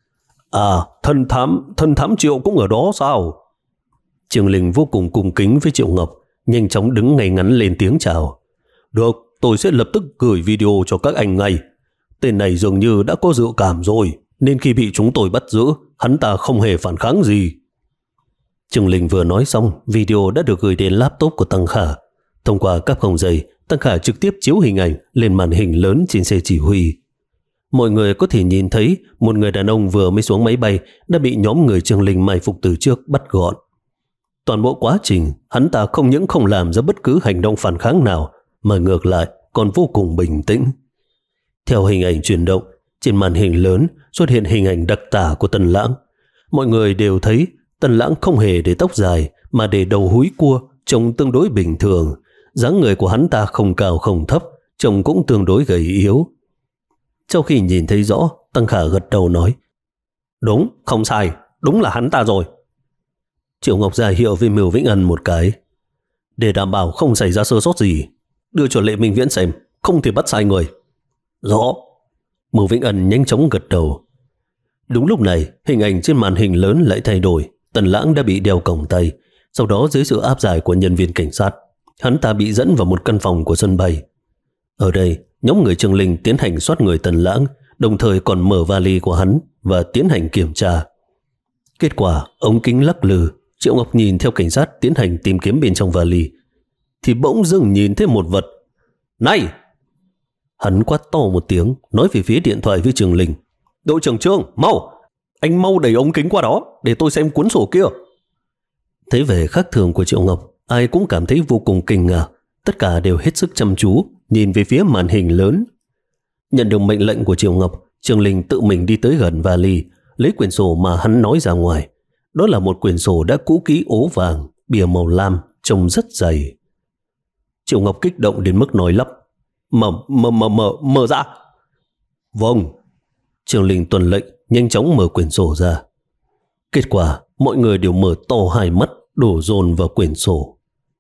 À, thần thám, thần thám Triệu cũng ở đó sao? Trương Linh vô cùng cung kính với Triệu Ngọc, nhanh chóng đứng ngay ngắn lên tiếng chào. Được, tôi sẽ lập tức gửi video cho các anh ngay. Tên này dường như đã có dự cảm rồi, nên khi bị chúng tôi bắt giữ, hắn ta không hề phản kháng gì. Trương Linh vừa nói xong, video đã được gửi đến laptop của Tăng Khả. Thông qua các không dây, Tăng Khả trực tiếp chiếu hình ảnh lên màn hình lớn trên xe chỉ huy. Mọi người có thể nhìn thấy một người đàn ông vừa mới xuống máy bay đã bị nhóm người Trương Linh mai phục từ trước bắt gọn. Toàn bộ quá trình, hắn ta không những không làm ra bất cứ hành động phản kháng nào, mà ngược lại còn vô cùng bình tĩnh. Theo hình ảnh chuyển động, trên màn hình lớn xuất hiện hình ảnh đặc tả của Tần Lãng. Mọi người đều thấy Tần Lãng không hề để tóc dài mà để đầu húi cua, trông tương đối bình thường. Dáng người của hắn ta không cao không thấp, trông cũng tương đối gầy yếu. Sau khi nhìn thấy rõ, Tăng Khả gật đầu nói: Đúng, không sai, đúng là hắn ta rồi. Triệu Ngọc ra hiệu với Mưu Vĩnh Ân một cái. Để đảm bảo không xảy ra sơ sót gì, đưa cho Lệ Minh Viễn xem, không thể bắt sai người. Rõ. Mưu Vĩnh Ân nhanh chóng gật đầu. Đúng lúc này, hình ảnh trên màn hình lớn lại thay đổi. Tần Lãng đã bị đeo còng tay. Sau đó dưới sự áp giải của nhân viên cảnh sát, hắn ta bị dẫn vào một căn phòng của sân bay. Ở đây, nhóm người Trương Linh tiến hành soát người Tần Lãng, đồng thời còn mở vali của hắn và tiến hành kiểm tra. Kết quả, ống kính lắc lư. Triệu Ngọc nhìn theo cảnh sát tiến hành tìm kiếm bên trong vali, thì bỗng dưng nhìn thấy một vật. Này! Hắn quát to một tiếng, nói về phía điện thoại với Trương Linh. Đội trưởng Trương, mau! Anh mau đẩy ống kính qua đó, để tôi xem cuốn sổ kia. Thấy vẻ khác thường của Triệu Ngọc, ai cũng cảm thấy vô cùng kinh ngạc. Tất cả đều hết sức chăm chú, nhìn về phía màn hình lớn. Nhận được mệnh lệnh của Triệu Ngọc, Trương Linh tự mình đi tới gần vali, lấy quyển sổ mà hắn nói ra ngoài. Đó là một quyển sổ đã cũ kỹ ố vàng, bìa màu lam, trông rất dày. Triệu Ngọc kích động đến mức nói lắp: Mở, mở, mở, mở, mở ra. Vâng. Trương Linh tuân lệnh, nhanh chóng mở quyển sổ ra. Kết quả, mọi người đều mở to hai mắt, đổ dồn vào quyển sổ.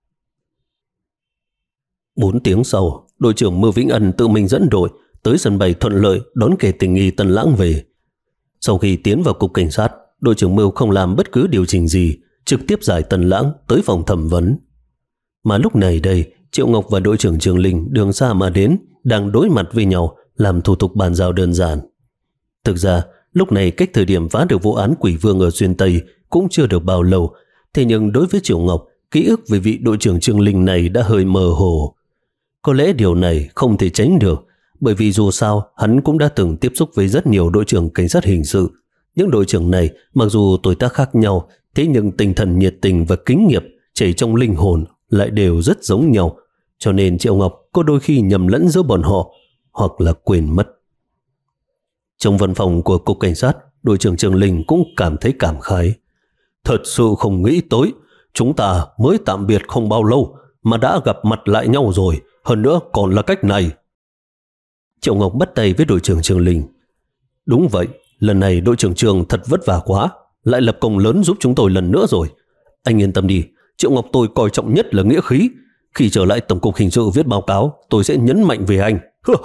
Bốn tiếng sau, đội trưởng Mưu Vĩnh Ân tự mình dẫn đội tới sân bay thuận lợi đón kẻ tình nghi Tần Lãng về. Sau khi tiến vào cục cảnh sát, đội trưởng Mưu không làm bất cứ điều chỉnh gì, trực tiếp giải Tần Lãng tới phòng thẩm vấn. Mà lúc này đây, Triệu Ngọc và đội trưởng Trương Linh đường xa mà đến, đang đối mặt với nhau, làm thủ tục bàn giao đơn giản. Thực ra, lúc này cách thời điểm phá được vụ án Quỷ Vương ở Xuyên Tây cũng chưa được bao lâu, thế nhưng đối với Triệu Ngọc, ký ức về vị đội trưởng Trương Linh này đã hơi mơ hồ. Có lẽ điều này không thể tránh được, bởi vì dù sao hắn cũng đã từng tiếp xúc với rất nhiều đội trưởng cảnh sát hình sự. Những đội trưởng này mặc dù tuổi tác khác nhau, thế nhưng tinh thần nhiệt tình và kính nghiệp chảy trong linh hồn lại đều rất giống nhau, cho nên Triệu Ngọc có đôi khi nhầm lẫn giữa bọn họ hoặc là quên mất. Trong văn phòng của cục cảnh sát, đội trưởng Trương Linh cũng cảm thấy cảm khái. Thật sự không nghĩ tới, chúng ta mới tạm biệt không bao lâu mà đã gặp mặt lại nhau rồi, hơn nữa còn là cách này. Triệu Ngọc bắt tay với đội trưởng Trương Linh. Đúng vậy, lần này đội trưởng Trương thật vất vả quá, lại lập công lớn giúp chúng tôi lần nữa rồi. Anh yên tâm đi, Triệu Ngọc tôi coi trọng nhất là nghĩa khí. Khi trở lại tổng cục hình sự viết báo cáo, tôi sẽ nhấn mạnh về anh.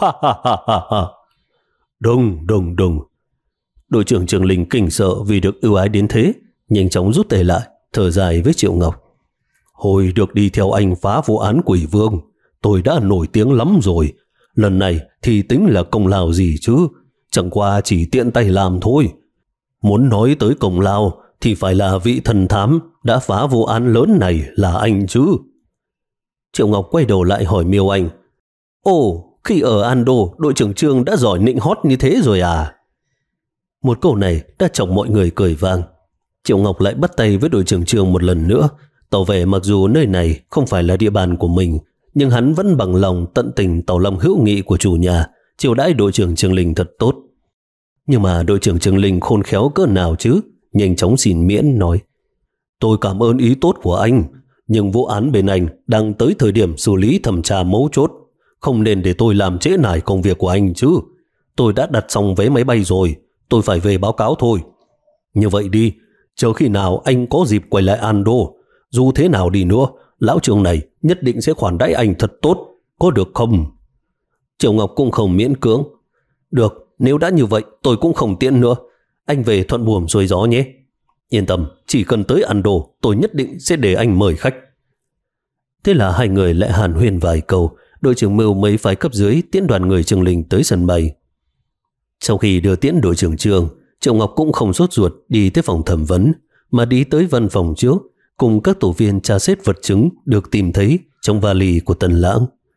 Đừng, đừng, đừng. Đội trưởng Trương Linh kinh sợ vì được ưu ái đến thế, nhanh chóng rút tay lại, thở dài với Triệu Ngọc. Hồi được đi theo anh phá vụ án Quỷ Vương, tôi đã nổi tiếng lắm rồi. Lần này thì tính là công lao gì chứ, chẳng qua chỉ tiện tay làm thôi. Muốn nói tới công lao thì phải là vị thần thám đã phá vụ án lớn này là anh chứ. Triệu Ngọc quay đầu lại hỏi Miêu Anh. Ồ, khi ở Ando, đội trưởng Trương đã giỏi nịnh hót như thế rồi à? Một câu này đã chọc mọi người cười vang. Triệu Ngọc lại bắt tay với đội trưởng Trương một lần nữa, tỏ vẻ mặc dù nơi này không phải là địa bàn của mình, nhưng hắn vẫn bằng lòng tận tình tỏ lòng hữu nghị của chủ nhà, chiêu đãi đội trưởng Trương Linh thật tốt. Nhưng mà đội trưởng Trương Linh khôn khéo cỡ nào chứ, nhanh chóng xin miễn nói. Tôi cảm ơn ý tốt của anh, nhưng vụ án bên anh đang tới thời điểm xử lý thẩm tra mấu chốt, không nên để tôi làm trễ nải công việc của anh chứ. Tôi đã đặt xong vé máy bay rồi, tôi phải về báo cáo thôi. Như vậy đi, chờ khi nào anh có dịp quay lại Ando, dù thế nào đi nữa, lão Trương này nhất định sẽ khoản đãi anh thật tốt, có được không? Triệu Ngọc cũng không miễn cưỡng. Được, nếu đã như vậy tôi cũng không tiện nữa. Anh về thuận buồm xuôi gió nhé. Yên tâm, chỉ cần tới Ando, tôi nhất định sẽ để anh mời khách. Thế là hai người lại hàn huyên vài câu, đội trưởng Mưu mấy phái cấp dưới tiễn đoàn người Trương Linh tới sân bay. Sau khi đưa tiễn đội trưởng Trương, Triệu Ngọc cũng không sốt ruột đi tới phòng thẩm vấn, mà đi tới văn phòng trước, cùng các tổ viên tra xét vật chứng được tìm thấy trong vali của Tần Lãng.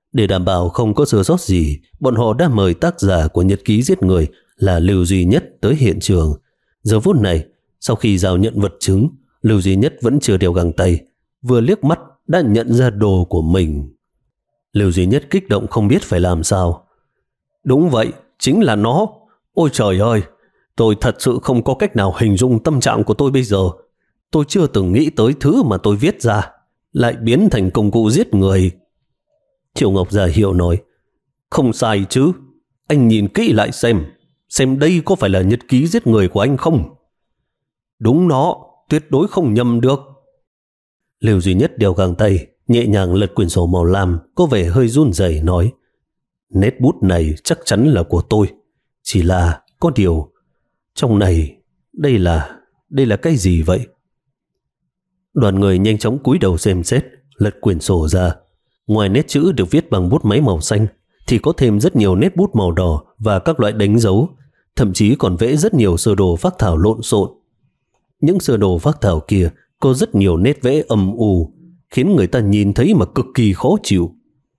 Để đảm bảo không có sơ sót gì, bọn họ đã mời tác giả của nhật ký giết người là Lưu Duy Nhất tới hiện trường. Giờ phút này, sau khi giao nhận vật chứng, Lưu Duy Nhất vẫn chưa đeo găng tay, vừa liếc mắt đã nhận ra đồ của mình. Lưu Duy Nhất kích động không biết phải làm sao. Đúng vậy, chính là nó. Ôi trời ơi, tôi thật sự không có cách nào hình dung tâm trạng của tôi bây giờ. Tôi chưa từng nghĩ tới thứ mà tôi viết ra lại biến thành công cụ giết người. Triệu Ngọc ra hiệu nói, không sai chứ, anh nhìn kỹ lại xem, xem đây có phải là nhật ký giết người của anh không? Đúng nó, tuyệt đối không nhầm được. Lưu Duy Nhất đeo găng tay, nhẹ nhàng lật quyển sổ màu lam, có vẻ hơi run rẩy nói, nét bút này chắc chắn là của tôi, chỉ là có điều trong này, đây là đây là cái gì vậy? Đoàn người nhanh chóng cúi đầu xem xét, lật quyển sổ ra. Ngoài nét chữ được viết bằng bút máy màu xanh thì có thêm rất nhiều nét bút màu đỏ và các loại đánh dấu, thậm chí còn vẽ rất nhiều sơ đồ phác thảo lộn xộn. Những sơ đồ phác thảo kia có rất nhiều nét vẽ âm u, khiến người ta nhìn thấy mà cực kỳ khó chịu.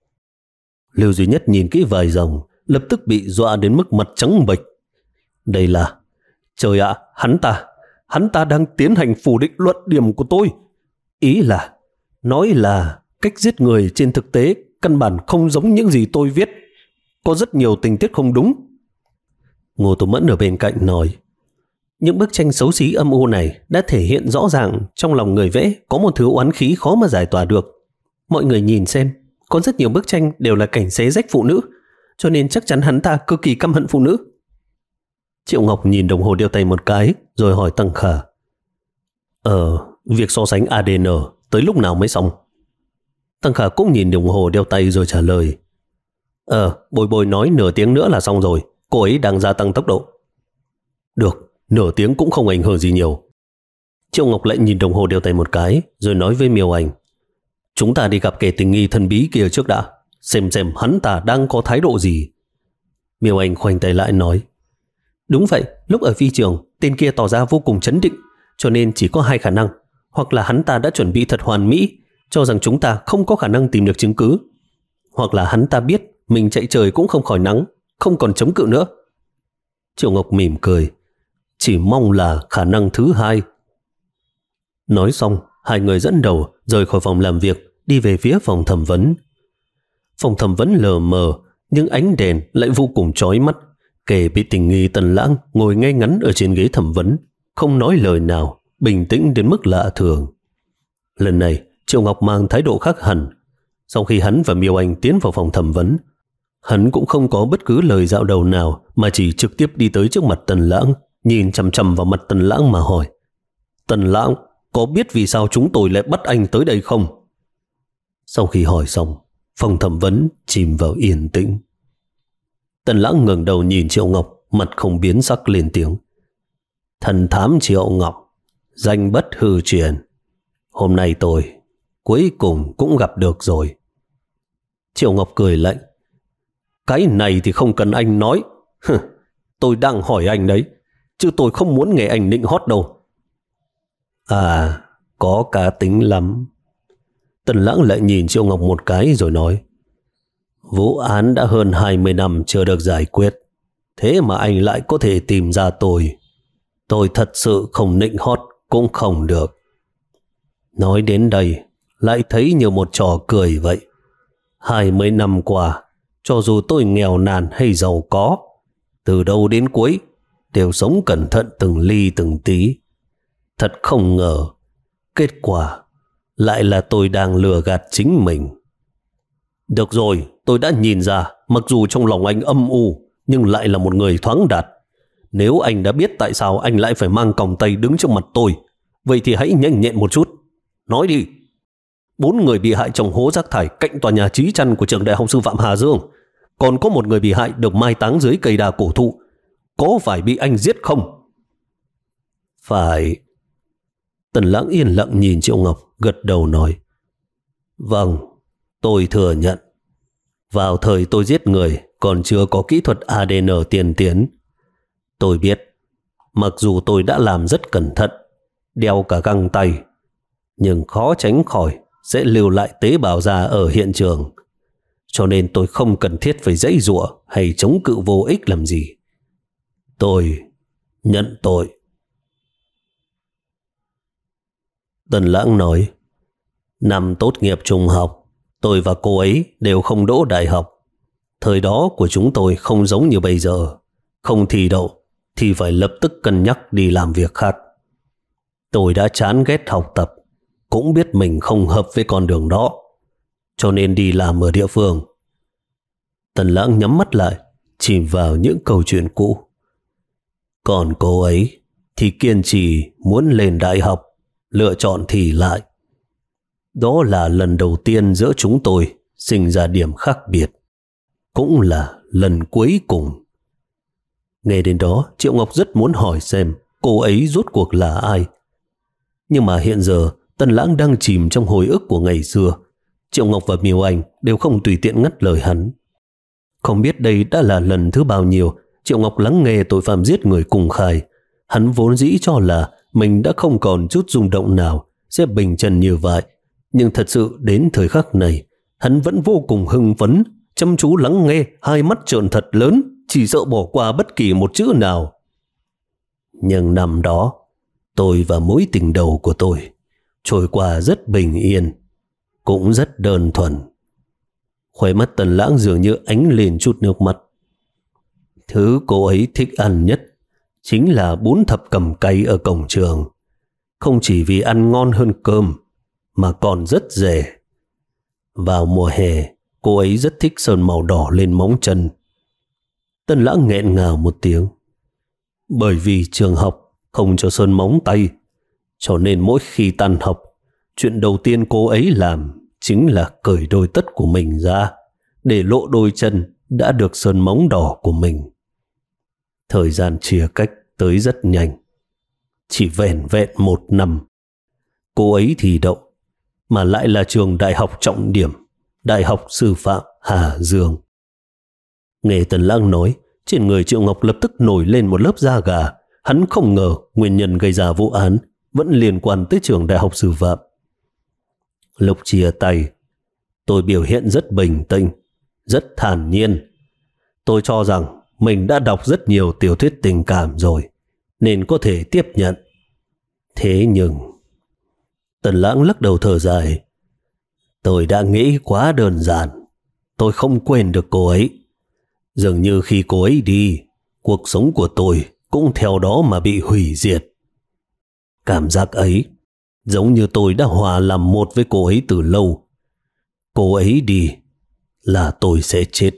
Lưu Duy Nhất nhìn kỹ vài dòng, lập tức bị dọa đến mức mặt trắng bệch. Đây là... Trời ạ, hắn ta, hắn ta đang tiến hành phủ định luận điểm của tôi. Ý là, nói là cách giết người trên thực tế căn bản không giống những gì tôi viết. Có rất nhiều tình tiết không đúng. Ngô Tố Mẫn ở bên cạnh nói, những bức tranh xấu xí âm u này đã thể hiện rõ ràng trong lòng người vẽ có một thứ oán khí khó mà giải tỏa được. Mọi người nhìn xem, có rất nhiều bức tranh đều là cảnh xé rách phụ nữ, cho nên chắc chắn hắn ta cực kỳ căm hận phụ nữ. Triệu Ngọc nhìn đồng hồ đeo tay một cái, rồi hỏi Tăng Khả, Ờ, việc so sánh a đê en tới lúc nào mới xong? Tăng Khả cũng nhìn đồng hồ đeo tay rồi trả lời, Ờ, Bồi Bồi nói nửa tiếng nữa là xong rồi, cô ấy đang gia tăng tốc độ. Được, nửa tiếng cũng không ảnh hưởng gì nhiều. Triệu Ngọc lại nhìn đồng hồ đeo tay một cái, rồi nói với Miêu Anh, chúng ta đi gặp kẻ tình nghi thần bí kia trước đã, xem xem hắn ta đang có thái độ gì. Miêu Anh khoanh tay lại nói, đúng vậy, lúc ở phi trường, tên kia tỏ ra vô cùng trấn định, cho nên chỉ có hai khả năng, hoặc là hắn ta đã chuẩn bị thật hoàn mỹ, cho rằng chúng ta không có khả năng tìm được chứng cứ, hoặc là hắn ta biết mình chạy trời cũng không khỏi nắng, không còn chống cự nữa. Triệu Ngọc mỉm cười, chỉ mong là khả năng thứ hai. Nói xong, hai người dẫn đầu rời khỏi phòng làm việc, đi về phía phòng thẩm vấn. Phòng thẩm vấn lờ mờ, nhưng ánh đèn lại vô cùng chói mắt. Kẻ bị tình nghi Tần Lãng ngồi ngay ngắn ở trên ghế thẩm vấn, không nói lời nào, bình tĩnh đến mức lạ thường. Lần này, Triệu Ngọc mang thái độ khác hẳn. Sau khi hắn và Miêu Anh tiến vào phòng thẩm vấn, hắn cũng không có bất cứ lời dạo đầu nào, mà chỉ trực tiếp đi tới trước mặt Tần Lãng, nhìn chằm chằm vào mặt Tần Lãng mà hỏi, Tần Lãng, có biết vì sao chúng tôi lại bắt anh tới đây không? Sau khi hỏi xong, phòng thẩm vấn chìm vào yên tĩnh. Tần Lãng ngẩng đầu nhìn Triệu Ngọc, mặt không biến sắc lên tiếng, thần thám Triệu Ngọc, danh bất hư truyền. Hôm nay tôi cuối cùng cũng gặp được rồi. Triệu Ngọc cười lạnh, cái này thì không cần anh nói. Tôi đang hỏi anh đấy, chứ tôi không muốn nghe anh nịnh hót đâu. À, có cá tính lắm. Tần Lãng lại nhìn Triệu Ngọc một cái rồi nói, vụ án đã hơn hai mươi năm chưa được giải quyết, thế mà anh lại có thể tìm ra tôi. Tôi thật sự không nịnh hót cũng không được. Nói đến đây, lại thấy như một trò cười vậy. Hai mươi năm qua, cho dù tôi nghèo nàn hay giàu có, từ đầu đến cuối đều sống cẩn thận từng ly từng tí. Thật không ngờ, kết quả lại là tôi đang lừa gạt chính mình. Được rồi, tôi đã nhìn ra, mặc dù trong lòng anh âm u, nhưng lại là một người thoáng đạt. Nếu anh đã biết tại sao anh lại phải mang còng tay đứng trước mặt tôi, vậy thì hãy nhanh nhẹn một chút. Nói đi. Bốn người bị hại trong hố rác thải cạnh tòa nhà Chí Trăn của trường Đại học Sư phạm Hà Dương, còn có một người bị hại được mai táng dưới cây đa cổ thụ, có phải bị anh giết không? Phải. Tần Lãng yên lặng nhìn Triệu Ngọc, gật đầu nói, vâng, tôi thừa nhận. Vào thời tôi giết người còn chưa có kỹ thuật a đê en tiên tiến. Tôi biết, mặc dù tôi đã làm rất cẩn thận, đeo cả găng tay, nhưng khó tránh khỏi sẽ lưu lại tế bào da ở hiện trường. cho nên tôi không cần thiết phải giãy giụa hay chống cự vô ích làm gì. Tôi nhận tội. Tần Lãng nói, năm tốt nghiệp trung học, tôi và cô ấy đều không đỗ đại học. Thời đó của chúng tôi không giống như bây giờ. Không thi đậu thì phải lập tức cân nhắc đi làm việc khác. Tôi đã chán ghét học tập, cũng biết mình không hợp với con đường đó, cho nên đi làm ở địa phương. Tần Lãng nhắm mắt lại, chìm vào những câu chuyện cũ. Còn cô ấy thì kiên trì muốn lên đại học, lựa chọn thì lại. Đó là lần đầu tiên giữa chúng tôi sinh ra điểm khác biệt, cũng là lần cuối cùng. Nghe đến đó, Triệu Ngọc rất muốn hỏi xem cô ấy rốt cuộc là ai. Nhưng mà hiện giờ Tần Lãng đang chìm trong hồi ức của ngày xưa. Triệu Ngọc và Miêu Anh đều không tùy tiện ngắt lời hắn. Không biết đây đã là lần thứ bao nhiêu Triệu Ngọc lắng nghe tội phạm giết người cùng khai. Hắn vốn dĩ cho là mình đã không còn chút rung động nào sẽ bình chân như vậy. Nhưng thật sự đến thời khắc này, hắn vẫn vô cùng hưng phấn, chăm chú lắng nghe, hai mắt trợn thật lớn, chỉ sợ bỏ qua bất kỳ một chữ nào. Nhưng năm đó, tôi và mối tình đầu của tôi trôi qua rất bình yên, cũng rất đơn thuần. Khóe mắt Tần Lãng dường như ánh lên chút nước mắt. Thứ cô ấy thích ăn nhất chính là bún thập cẩm cay ở cổng trường. Không chỉ vì ăn ngon hơn cơm, mà còn rất rẻ. Vào mùa hè, cô ấy rất thích sơn màu đỏ lên móng chân. Tần Lãng nghẹn ngào một tiếng. Bởi vì trường học không cho sơn móng tay, cho nên mỗi khi tan học, chuyện đầu tiên cô ấy làm chính là cởi đôi tất của mình ra, để lộ đôi chân đã được sơn móng đỏ của mình. Thời gian chia cách tới rất nhanh. Chỉ vẻn vẹn một năm, cô ấy thì đậu, mà lại là trường đại học trọng điểm, Đại học Sư phạm Hà Dương. Nghe Tần Lãng nói, trên người Triệu Ngọc lập tức nổi lên một lớp da gà. Hắn không ngờ nguyên nhân gây ra vụ án vẫn liên quan tới trường Đại học Sư phạm. Lúc chia tay, tôi biểu hiện rất bình tĩnh, rất thản nhiên. Tôi cho rằng mình đã đọc rất nhiều tiểu thuyết tình cảm rồi, nên có thể tiếp nhận. Thế nhưng... Tần Lãng lắc đầu thở dài. Tôi đã nghĩ quá đơn giản. Tôi không quên được cô ấy. Dường như khi cô ấy đi, cuộc sống của tôi cũng theo đó mà bị hủy diệt. Cảm giác ấy giống như tôi đã hòa làm một với cô ấy từ lâu. Cô ấy đi là tôi sẽ chết.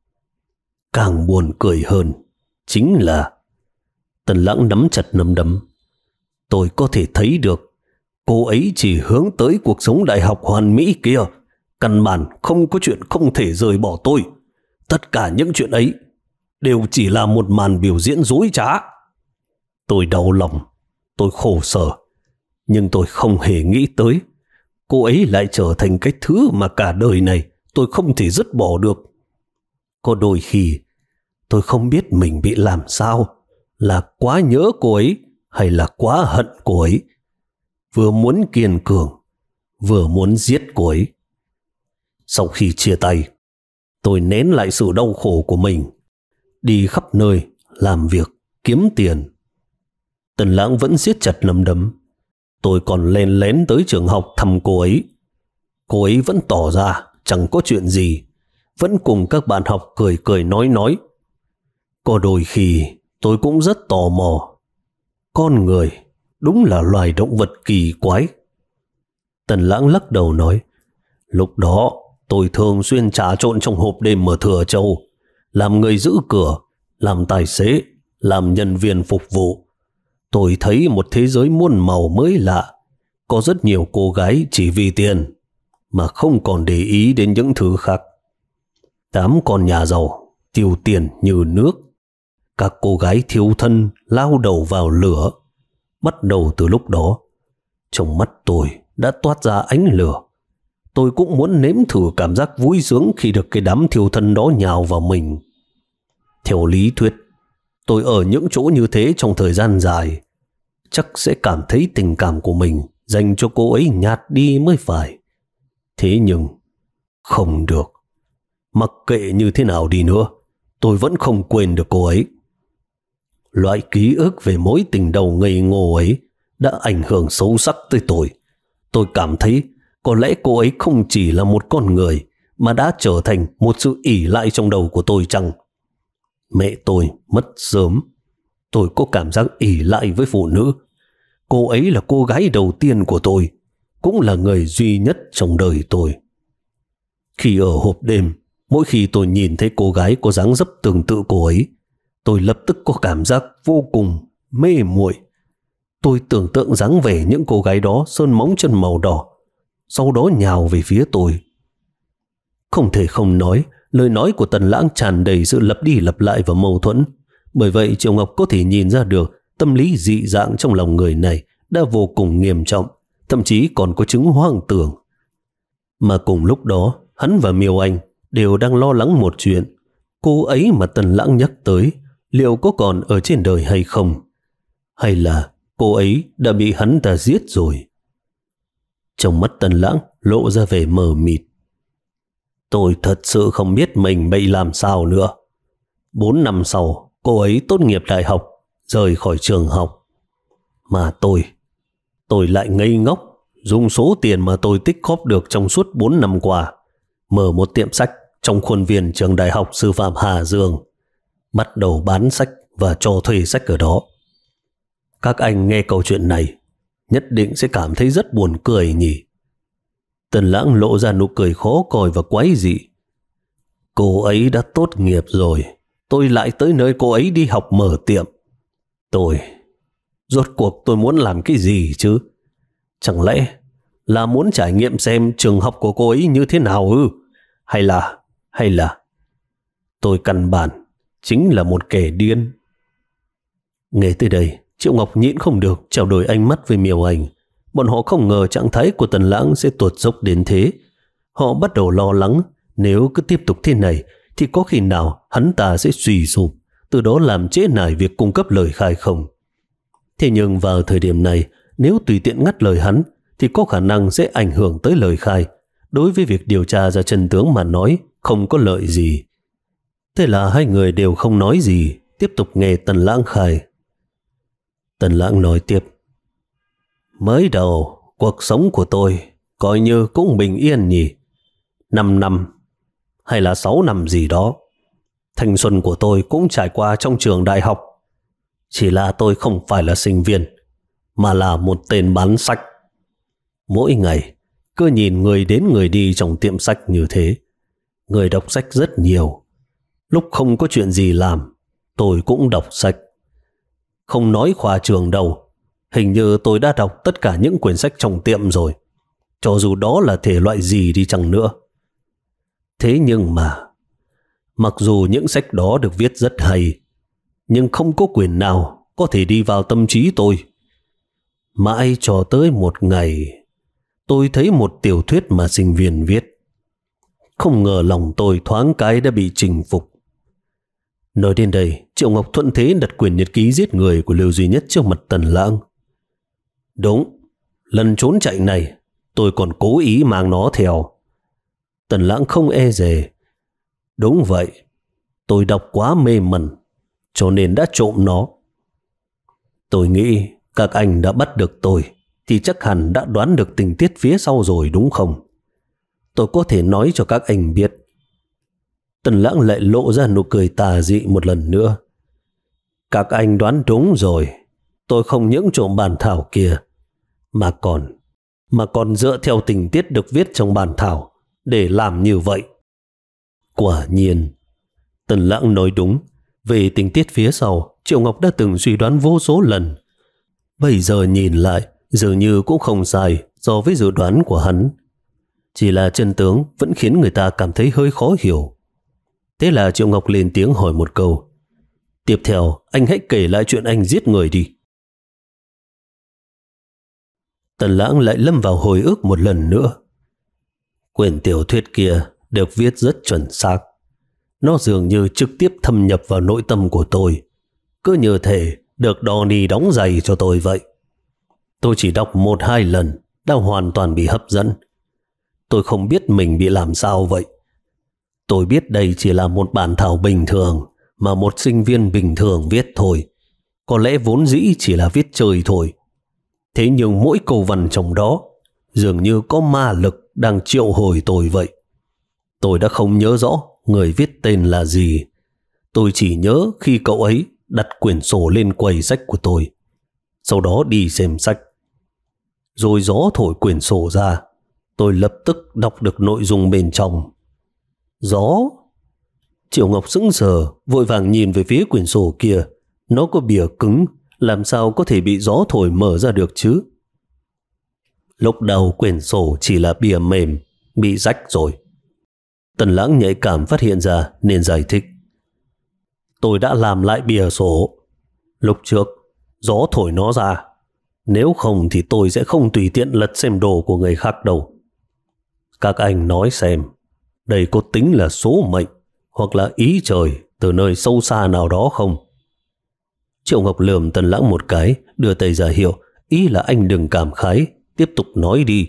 Càng buồn cười hơn chính là Tần Lãng nắm chặt nắm đấm. Tôi có thể thấy được cô ấy chỉ hướng tới cuộc sống đại học hoàn mỹ kia. Căn bản không có chuyện không thể rời bỏ tôi. Tất cả những chuyện ấy đều chỉ là một màn biểu diễn dối trá. Tôi đau lòng, tôi khổ sở, nhưng tôi không hề nghĩ tới cô ấy lại trở thành cái thứ mà cả đời này tôi không thể dứt bỏ được. Có đôi khi tôi không biết mình bị làm sao, là quá nhớ cô ấy hay là quá hận cô ấy. Vừa muốn kiên cường, vừa muốn giết cô ấy. Sau khi chia tay, tôi nén lại sự đau khổ của mình, đi khắp nơi, làm việc, kiếm tiền. Tần Lãng vẫn siết chặt nắm đấm. Tôi còn lén lén tới trường học thăm cô ấy. Cô ấy vẫn tỏ ra chẳng có chuyện gì, vẫn cùng các bạn học cười cười nói nói. Có đôi khi tôi cũng rất tò mò. Con người đúng là loài động vật kỳ quái. Tần Lãng lắc đầu nói, lúc đó tôi thường xuyên trà trộn trong hộp đêm ở Thừa Châu, làm người giữ cửa, làm tài xế, làm nhân viên phục vụ. Tôi thấy một thế giới muôn màu mới lạ. Có rất nhiều cô gái chỉ vì tiền mà không còn để ý đến những thứ khác. Tám con nhà giàu tiêu tiền như nước. Các cô gái thiếu thân lao đầu vào lửa. Bắt đầu từ lúc đó, trong mắt tôi đã toát ra ánh lửa. Tôi cũng muốn nếm thử cảm giác vui sướng khi được cái đám thiêu thân đó nhào vào mình. Theo lý thuyết, tôi ở những chỗ như thế trong thời gian dài, chắc sẽ cảm thấy tình cảm của mình dành cho cô ấy nhạt đi mới phải. Thế nhưng, không được. Mặc kệ như thế nào đi nữa, tôi vẫn không quên được cô ấy. Loại ký ức về mối tình đầu ngây ngô ấy đã ảnh hưởng sâu sắc tới tôi. Tôi cảm thấy có lẽ cô ấy không chỉ là một con người mà đã trở thành một sự ỷ lại trong đầu của tôi chăng? Mẹ tôi mất sớm. Tôi có cảm giác ỷ lại với phụ nữ. Cô ấy là cô gái đầu tiên của tôi, cũng là người duy nhất trong đời tôi. Khi ở hộp đêm, mỗi khi tôi nhìn thấy cô gái có dáng dấp tương tự cô ấy, tôi lập tức có cảm giác vô cùng mê muội. Tôi tưởng tượng dáng vẻ những cô gái đó sơn móng chân màu đỏ, sau đó nhào về phía tôi. Không thể không nói, lời nói của Tần Lãng tràn đầy sự lặp đi lặp lại và mâu thuẫn. Bởi vậy Triệu Ngọc có thể nhìn ra được tâm lý dị dạng trong lòng người này đã vô cùng nghiêm trọng, thậm chí còn có chứng hoang tưởng. Mà cùng lúc đó, hắn và Miêu Anh đều đang lo lắng một chuyện. Cô ấy mà Tần Lãng nhắc tới, liệu có còn ở trên đời hay không? Hay là cô ấy đã bị hắn ta giết rồi? Trong mắt Tần Lãng lộ ra vẻ mờ mịt. Tôi thật sự không biết mình bị làm sao nữa. Bốn năm sau, cô ấy tốt nghiệp đại học, rời khỏi trường học. Mà tôi, tôi lại ngây ngốc, dùng số tiền mà tôi tích góp được trong suốt bốn năm qua, mở một tiệm sách trong khuôn viên trường đại học sư phạm Hà Dương, bắt đầu bán sách và cho thuê sách ở đó. Các anh nghe câu chuyện này, nhất định sẽ cảm thấy rất buồn cười nhỉ? Tần Lãng lộ ra nụ cười khó coi và quái dị. Cô ấy đã tốt nghiệp rồi, tôi lại tới nơi cô ấy đi học mở tiệm. Tôi, rốt cuộc tôi muốn làm cái gì chứ? Chẳng lẽ là muốn trải nghiệm xem trường học của cô ấy như thế nào ư? Hay là, hay là tôi căn bản chính là một kẻ điên? Nghe tới đây, Triệu Ngọc nhịn không được trao đổi ánh mắt với Miêu Anh. Bọn họ không ngờ trạng thái của Tần Lãng sẽ tuột dốc đến thế. Họ bắt đầu lo lắng, nếu cứ tiếp tục thế này thì có khi nào hắn ta sẽ suy sụp, từ đó làm trễ nải việc cung cấp lời khai không. Thế nhưng vào thời điểm này, nếu tùy tiện ngắt lời hắn thì có khả năng sẽ ảnh hưởng tới lời khai. Đối với việc điều tra ra chân tướng mà nói, không có lợi gì. Thế là hai người đều không nói gì, tiếp tục nghe Tần Lãng khai. Tần Lãng nói tiếp. Mới đầu, cuộc sống của tôi coi như cũng bình yên nhỉ. Năm năm hay là sáu năm gì đó. Thanh xuân của tôi cũng trải qua trong trường đại học. Chỉ là tôi không phải là sinh viên, mà là một tên bán sách. Mỗi ngày, cứ nhìn người đến người đi trong tiệm sách như thế. Người đọc sách rất nhiều. Lúc không có chuyện gì làm, tôi cũng đọc sách. Không nói khoa trường đâu, hình như tôi đã đọc tất cả những quyển sách trong tiệm rồi, cho dù đó là thể loại gì đi chăng nữa. Thế nhưng mà, mặc dù những sách đó được viết rất hay, nhưng không có quyển nào có thể đi vào tâm trí tôi. Mãi cho tới một ngày, tôi thấy một tiểu thuyết mà sinh viên viết. Không ngờ lòng tôi thoáng cái đã bị chinh phục. Nói đến đây, Triệu Ngọc thuận thế đặt quyển nhật ký giết người của Lưu Duy Nhất trước mặt Tần Lãng. Đúng, lần trốn chạy này, tôi còn cố ý mang nó theo. Tần Lãng không e dè. Đúng vậy, tôi đọc quá mê mẩn, cho nên đã trộm nó. Tôi nghĩ các anh đã bắt được tôi, thì chắc hẳn đã đoán được tình tiết phía sau rồi đúng không? Tôi có thể nói cho các anh biết. Tần Lãng lại lộ ra nụ cười tà dị một lần nữa. Các anh đoán đúng rồi, tôi không những trộm bản thảo kia, mà còn, mà còn dựa theo tình tiết được viết trong bản thảo để làm như vậy. Quả nhiên, Tần Lãng nói đúng. Về tình tiết phía sau, Triệu Ngọc đã từng suy đoán vô số lần. Bây giờ nhìn lại, dường như cũng không sai so với dự đoán của hắn. Chỉ là chân tướng vẫn khiến người ta cảm thấy hơi khó hiểu. Thế là Triệu Ngọc lên tiếng hỏi một câu. Tiếp theo, anh hãy kể lại chuyện anh giết người đi. Tần Lãng lại lâm vào hồi ức một lần nữa. Quyển tiểu thuyết kia được viết rất chuẩn xác. Nó dường như trực tiếp thâm nhập vào nội tâm của tôi, cứ như thể được Donnie đóng giày cho tôi vậy. Tôi chỉ đọc một hai lần đã hoàn toàn bị hấp dẫn. Tôi không biết mình bị làm sao vậy. Tôi biết đây chỉ là một bản thảo bình thường mà một sinh viên bình thường viết thôi. Có lẽ vốn dĩ chỉ là viết chơi thôi. Thế nhưng mỗi câu văn trong đó dường như có ma lực đang triệu hồi tôi vậy. Tôi đã không nhớ rõ người viết tên là gì. Tôi chỉ nhớ khi cậu ấy đặt quyển sổ lên quầy sách của tôi, sau đó đi xem sách. Rồi gió thổi quyển sổ ra, tôi lập tức đọc được nội dung bên trong. Gió? Triệu Ngọc sững sờ, vội vàng nhìn về phía quyển sổ kia. Nó có bìa cứng, làm sao có thể bị gió thổi mở ra được chứ? Lúc đầu quyển sổ chỉ là bìa mềm, bị rách rồi. Tần Lãng nhạy cảm phát hiện ra nên giải thích. Tôi đã làm lại bìa sổ. Lúc trước, gió thổi nó ra. Nếu không thì tôi sẽ không tùy tiện lật xem đồ của người khác đâu. Các anh nói xem, đây có tính là số mệnh hoặc là ý trời từ nơi sâu xa nào đó không? Triệu Ngọc lườm Tần Lãng một cái, đưa tay ra hiệu, ý là anh đừng cảm khái, tiếp tục nói đi.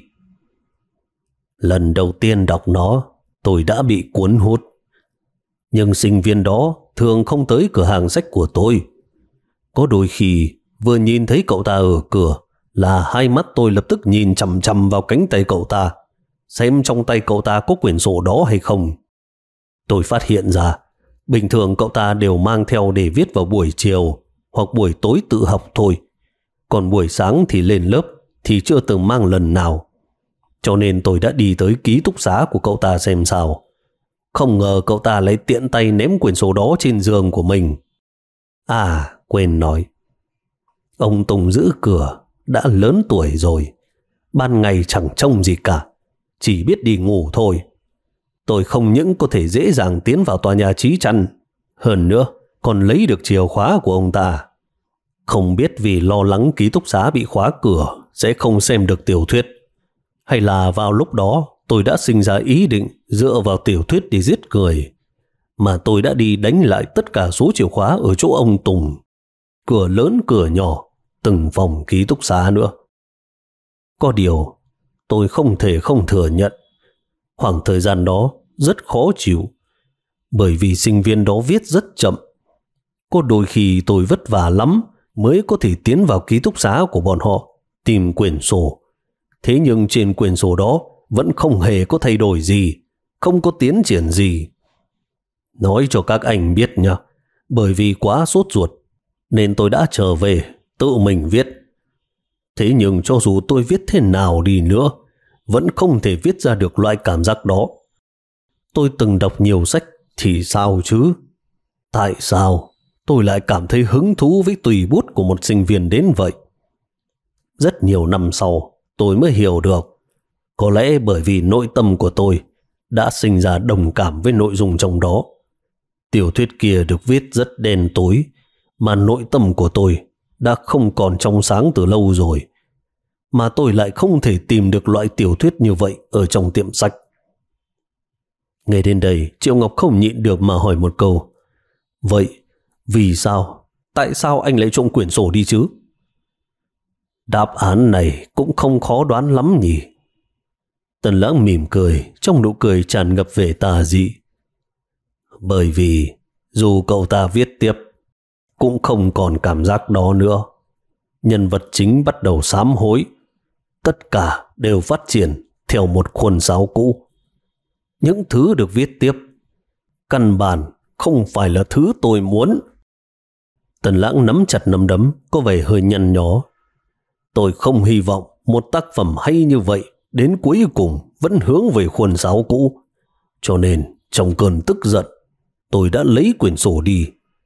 Lần đầu tiên đọc nó, tôi đã bị cuốn hút. Nhưng sinh viên đó thường không tới cửa hàng sách của tôi. Có đôi khi vừa nhìn thấy cậu ta ở cửa là hai mắt tôi lập tức nhìn chằm chằm vào cánh tay cậu ta, xem trong tay cậu ta có quyển sổ đó hay không. Tôi phát hiện ra bình thường cậu ta đều mang theo để viết vào buổi chiều hoặc buổi tối tự học thôi, còn buổi sáng thì lên lớp thì chưa từng mang lần nào. Cho nên tôi đã đi tới ký túc xá của cậu ta xem sao. Không ngờ cậu ta lấy tiện tay ném quyển sổ đó trên giường của mình. À, quên nói. Ông Tùng giữ cửa đã lớn tuổi rồi, ban ngày chẳng trông gì cả, chỉ biết đi ngủ thôi. Tôi không những có thể dễ dàng tiến vào tòa nhà Chí Trăn, hơn nữa còn lấy được chìa khóa của ông ta. Không biết vì lo lắng ký túc xá bị khóa cửa sẽ không xem được tiểu thuyết, hay là vào lúc đó tôi đã sinh ra ý định dựa vào tiểu thuyết để giết người, mà tôi đã đi đánh lại tất cả số chìa khóa ở chỗ ông Tùng, cửa lớn cửa nhỏ, từng phòng ký túc xá nữa. Có điều tôi không thể không thừa nhận khoảng thời gian đó rất khó chịu, bởi vì sinh viên đó viết rất chậm. Có đôi khi tôi vất vả lắm mới có thể tiến vào ký túc xá của bọn họ tìm quyển sổ. Thế nhưng trên quyển sổ đó vẫn không hề có thay đổi gì, không có tiến triển gì. Nói cho các anh biết nha, bởi vì quá sốt ruột nên tôi đã trở về tự mình viết. Thế nhưng cho dù tôi viết thế nào đi nữa, vẫn không thể viết ra được loại cảm giác đó. Tôi từng đọc nhiều sách thì sao chứ? Tại sao tôi lại cảm thấy hứng thú với tùy bút của một sinh viên đến vậy? Rất nhiều năm sau, tôi mới hiểu được. Có lẽ bởi vì nội tâm của tôi đã sinh ra đồng cảm với nội dung trong đó. Tiểu thuyết kia được viết rất đen tối, mà nội tâm của tôi đã không còn trong sáng từ lâu rồi. Mà tôi lại không thể tìm được loại tiểu thuyết như vậy ở trong tiệm sách. Nghe đến đây, Triệu Ngọc không nhịn được mà hỏi một câu. Vậy, vì sao? Tại sao anh lại trộm quyển sổ đi chứ? Đáp án này cũng không khó đoán lắm nhỉ? Tần Lãng mỉm cười, trong nụ cười tràn ngập vẻ tà dị. Bởi vì dù cậu ta viết tiếp, cũng không còn cảm giác đó nữa. Nhân vật chính bắt đầu sám hối. Tất cả đều phát triển theo một khuôn sáo cũ. Những thứ được viết tiếp căn bản không phải là thứ tôi muốn. Tần Lãng nắm chặt nắm đấm, có vẻ hơi nhăn nhó. Tôi không hy vọng một tác phẩm hay như vậy đến cuối cùng vẫn hướng về khuôn sáo cũ. Cho nên trong cơn tức giận, tôi đã lấy quyển sổ đi.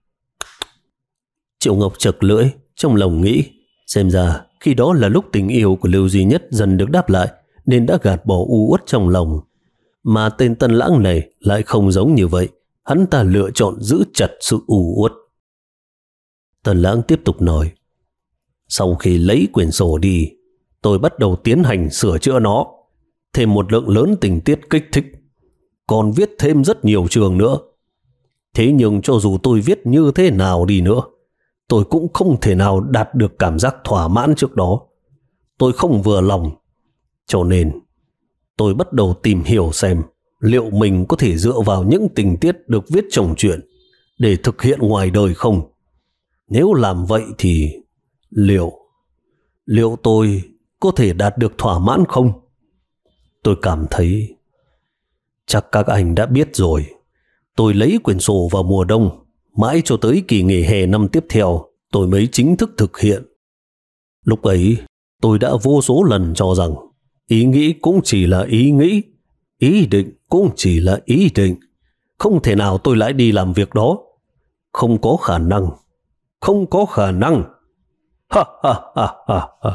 Triệu Ngọc chật lưỡi, trong lòng nghĩ, xem ra khi đó là lúc tình yêu của Lưu Duy Nhất dần được đáp lại, nên đã gạt bỏ u uất trong lòng. Mà tên Tần Lãng này lại không giống như vậy, hắn ta lựa chọn giữ chặt sự u uất. Tần Lãng tiếp tục nói, sau khi lấy quyển sổ đi, tôi bắt đầu tiến hành sửa chữa nó, thêm một lượng lớn tình tiết kích thích, còn viết thêm rất nhiều chương nữa. Thế nhưng cho dù tôi viết như thế nào đi nữa, tôi cũng không thể nào đạt được cảm giác thỏa mãn trước đó. Tôi không vừa lòng. Cho nên tôi bắt đầu tìm hiểu xem liệu mình có thể dựa vào những tình tiết được viết trong truyện để thực hiện ngoài đời không? Nếu làm vậy thì liệu, liệu tôi có thể đạt được thỏa mãn không? Tôi cảm thấy chắc các anh đã biết rồi. Tôi lấy quyển sổ vào mùa đông, mãi cho tới kỳ nghỉ hè năm tiếp theo tôi mới chính thức thực hiện. Lúc ấy tôi đã vô số lần cho rằng ý nghĩ cũng chỉ là ý nghĩ, ý định cũng chỉ là ý định. Không thể nào tôi lại đi làm việc đó. Không có khả năng. Không có khả năng. Ha ha ha ha ha.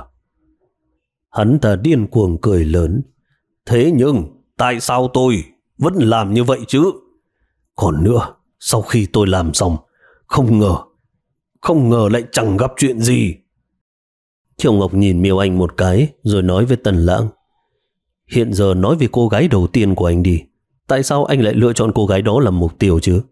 Hắn ta điên cuồng cười lớn. Thế nhưng tại sao tôi vẫn làm như vậy chứ? Còn nữa, sau khi tôi làm xong, không ngờ, không ngờ lại chẳng gặp chuyện gì. Triệu Ngọc nhìn Miêu Anh một cái rồi nói với Tần Lãng. Hiện giờ nói về cô gái đầu tiên của anh đi. Tại sao anh lại lựa chọn cô gái đó làm mục tiêu chứ?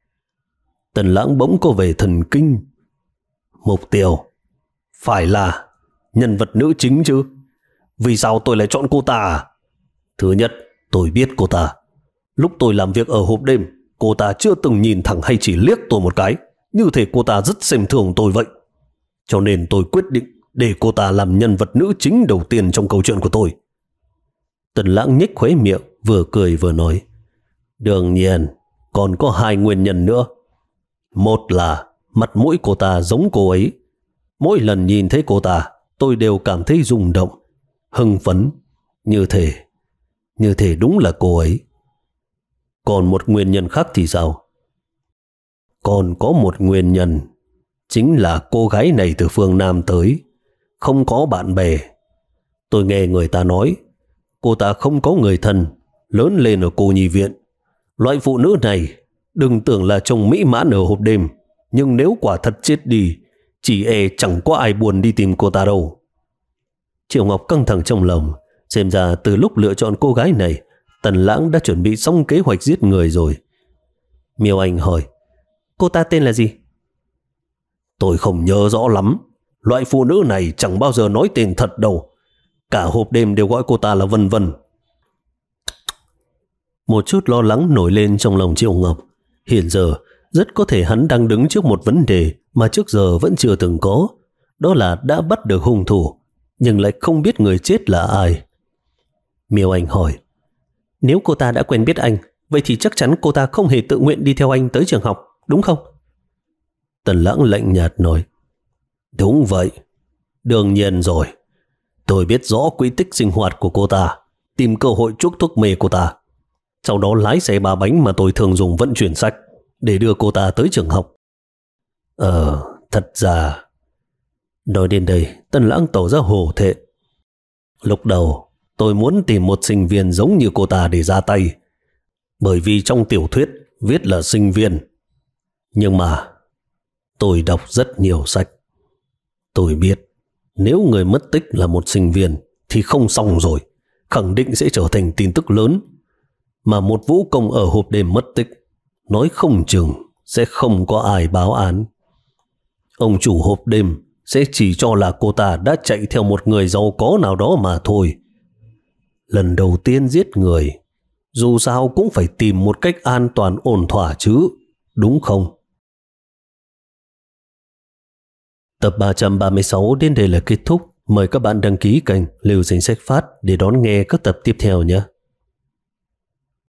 Tần Lãng bỗng có vẻ thần kinh. Mục tiêu? Phải là nhân vật nữ chính chứ. Vì sao tôi lại chọn cô ta? Thứ nhất, tôi biết cô ta. Lúc tôi làm việc ở hộp đêm, cô ta chưa từng nhìn thẳng hay chỉ liếc tôi một cái, như thể cô ta rất xem thường tôi vậy. Cho nên tôi quyết định để cô ta làm nhân vật nữ chính đầu tiên trong câu chuyện của tôi. Tần Lãng nhếch khóe miệng, vừa cười vừa nói. Đương nhiên, còn có hai nguyên nhân nữa. Một là mặt mũi cô ta giống cô ấy. Mỗi lần nhìn thấy cô ta, tôi đều cảm thấy rung động, hưng phấn, như thể, như thể đúng là cô ấy. Còn một nguyên nhân khác thì sao? Còn có một nguyên nhân, chính là cô gái này từ phương Nam tới, không có bạn bè. Tôi nghe người ta nói, cô ta không có người thân, lớn lên ở cô nhi viện. Loại phụ nữ này, đừng tưởng là trông mỹ mãn ở hộp đêm, nhưng nếu quả thật chết đi, chỉ e chẳng có ai buồn đi tìm cô ta đâu. Triệu Ngọc căng thẳng trong lòng, xem ra từ lúc lựa chọn cô gái này, Tần Lãng đã chuẩn bị xong kế hoạch giết người rồi. Miêu Anh hỏi, cô ta tên là gì? Tôi không nhớ rõ lắm. Loại phụ nữ này chẳng bao giờ nói tên thật đâu. Cả hộp đêm đều gọi cô ta là Vân Vân. Một chút lo lắng nổi lên trong lòng Triệu Ngọc. Hiện giờ, rất có thể hắn đang đứng trước một vấn đề mà trước giờ vẫn chưa từng có. Đó là đã bắt được hung thủ, nhưng lại không biết người chết là ai. Miêu Anh hỏi, nếu cô ta đã quen biết anh, vậy thì chắc chắn cô ta không hề tự nguyện đi theo anh tới trường học, đúng không? Tần Lãng lạnh nhạt nói, đúng vậy. Đương nhiên rồi. Tôi biết rõ quy tích sinh hoạt của cô ta, tìm cơ hội chuốc thuốc mê cô ta. Sau đó lái xe ba bánh mà tôi thường dùng vận chuyển sách để đưa cô ta tới trường học. Ờ, thật ra... Nói đến đây, Tần Lãng tỏ ra hổ thẹn. Lúc đầu, tôi muốn tìm một sinh viên giống như cô ta để ra tay. Bởi vì trong tiểu thuyết viết là sinh viên. Nhưng mà tôi đọc rất nhiều sách. Tôi biết nếu người mất tích là một sinh viên thì không xong rồi, khẳng định sẽ trở thành tin tức lớn. Mà một vũ công ở hộp đêm mất tích, nói không chừng sẽ không có ai báo án. Ông chủ hộp đêm sẽ chỉ cho là cô ta đã chạy theo một người giàu có nào đó mà thôi. Lần đầu tiên giết người, dù sao cũng phải tìm một cách an toàn ổn thỏa chứ, đúng không? Tập ba trăm ba mươi sáu đến đây là kết thúc. Mời các bạn đăng ký kênh Lưu Danh Sách Phát để đón nghe các tập tiếp theo nhé.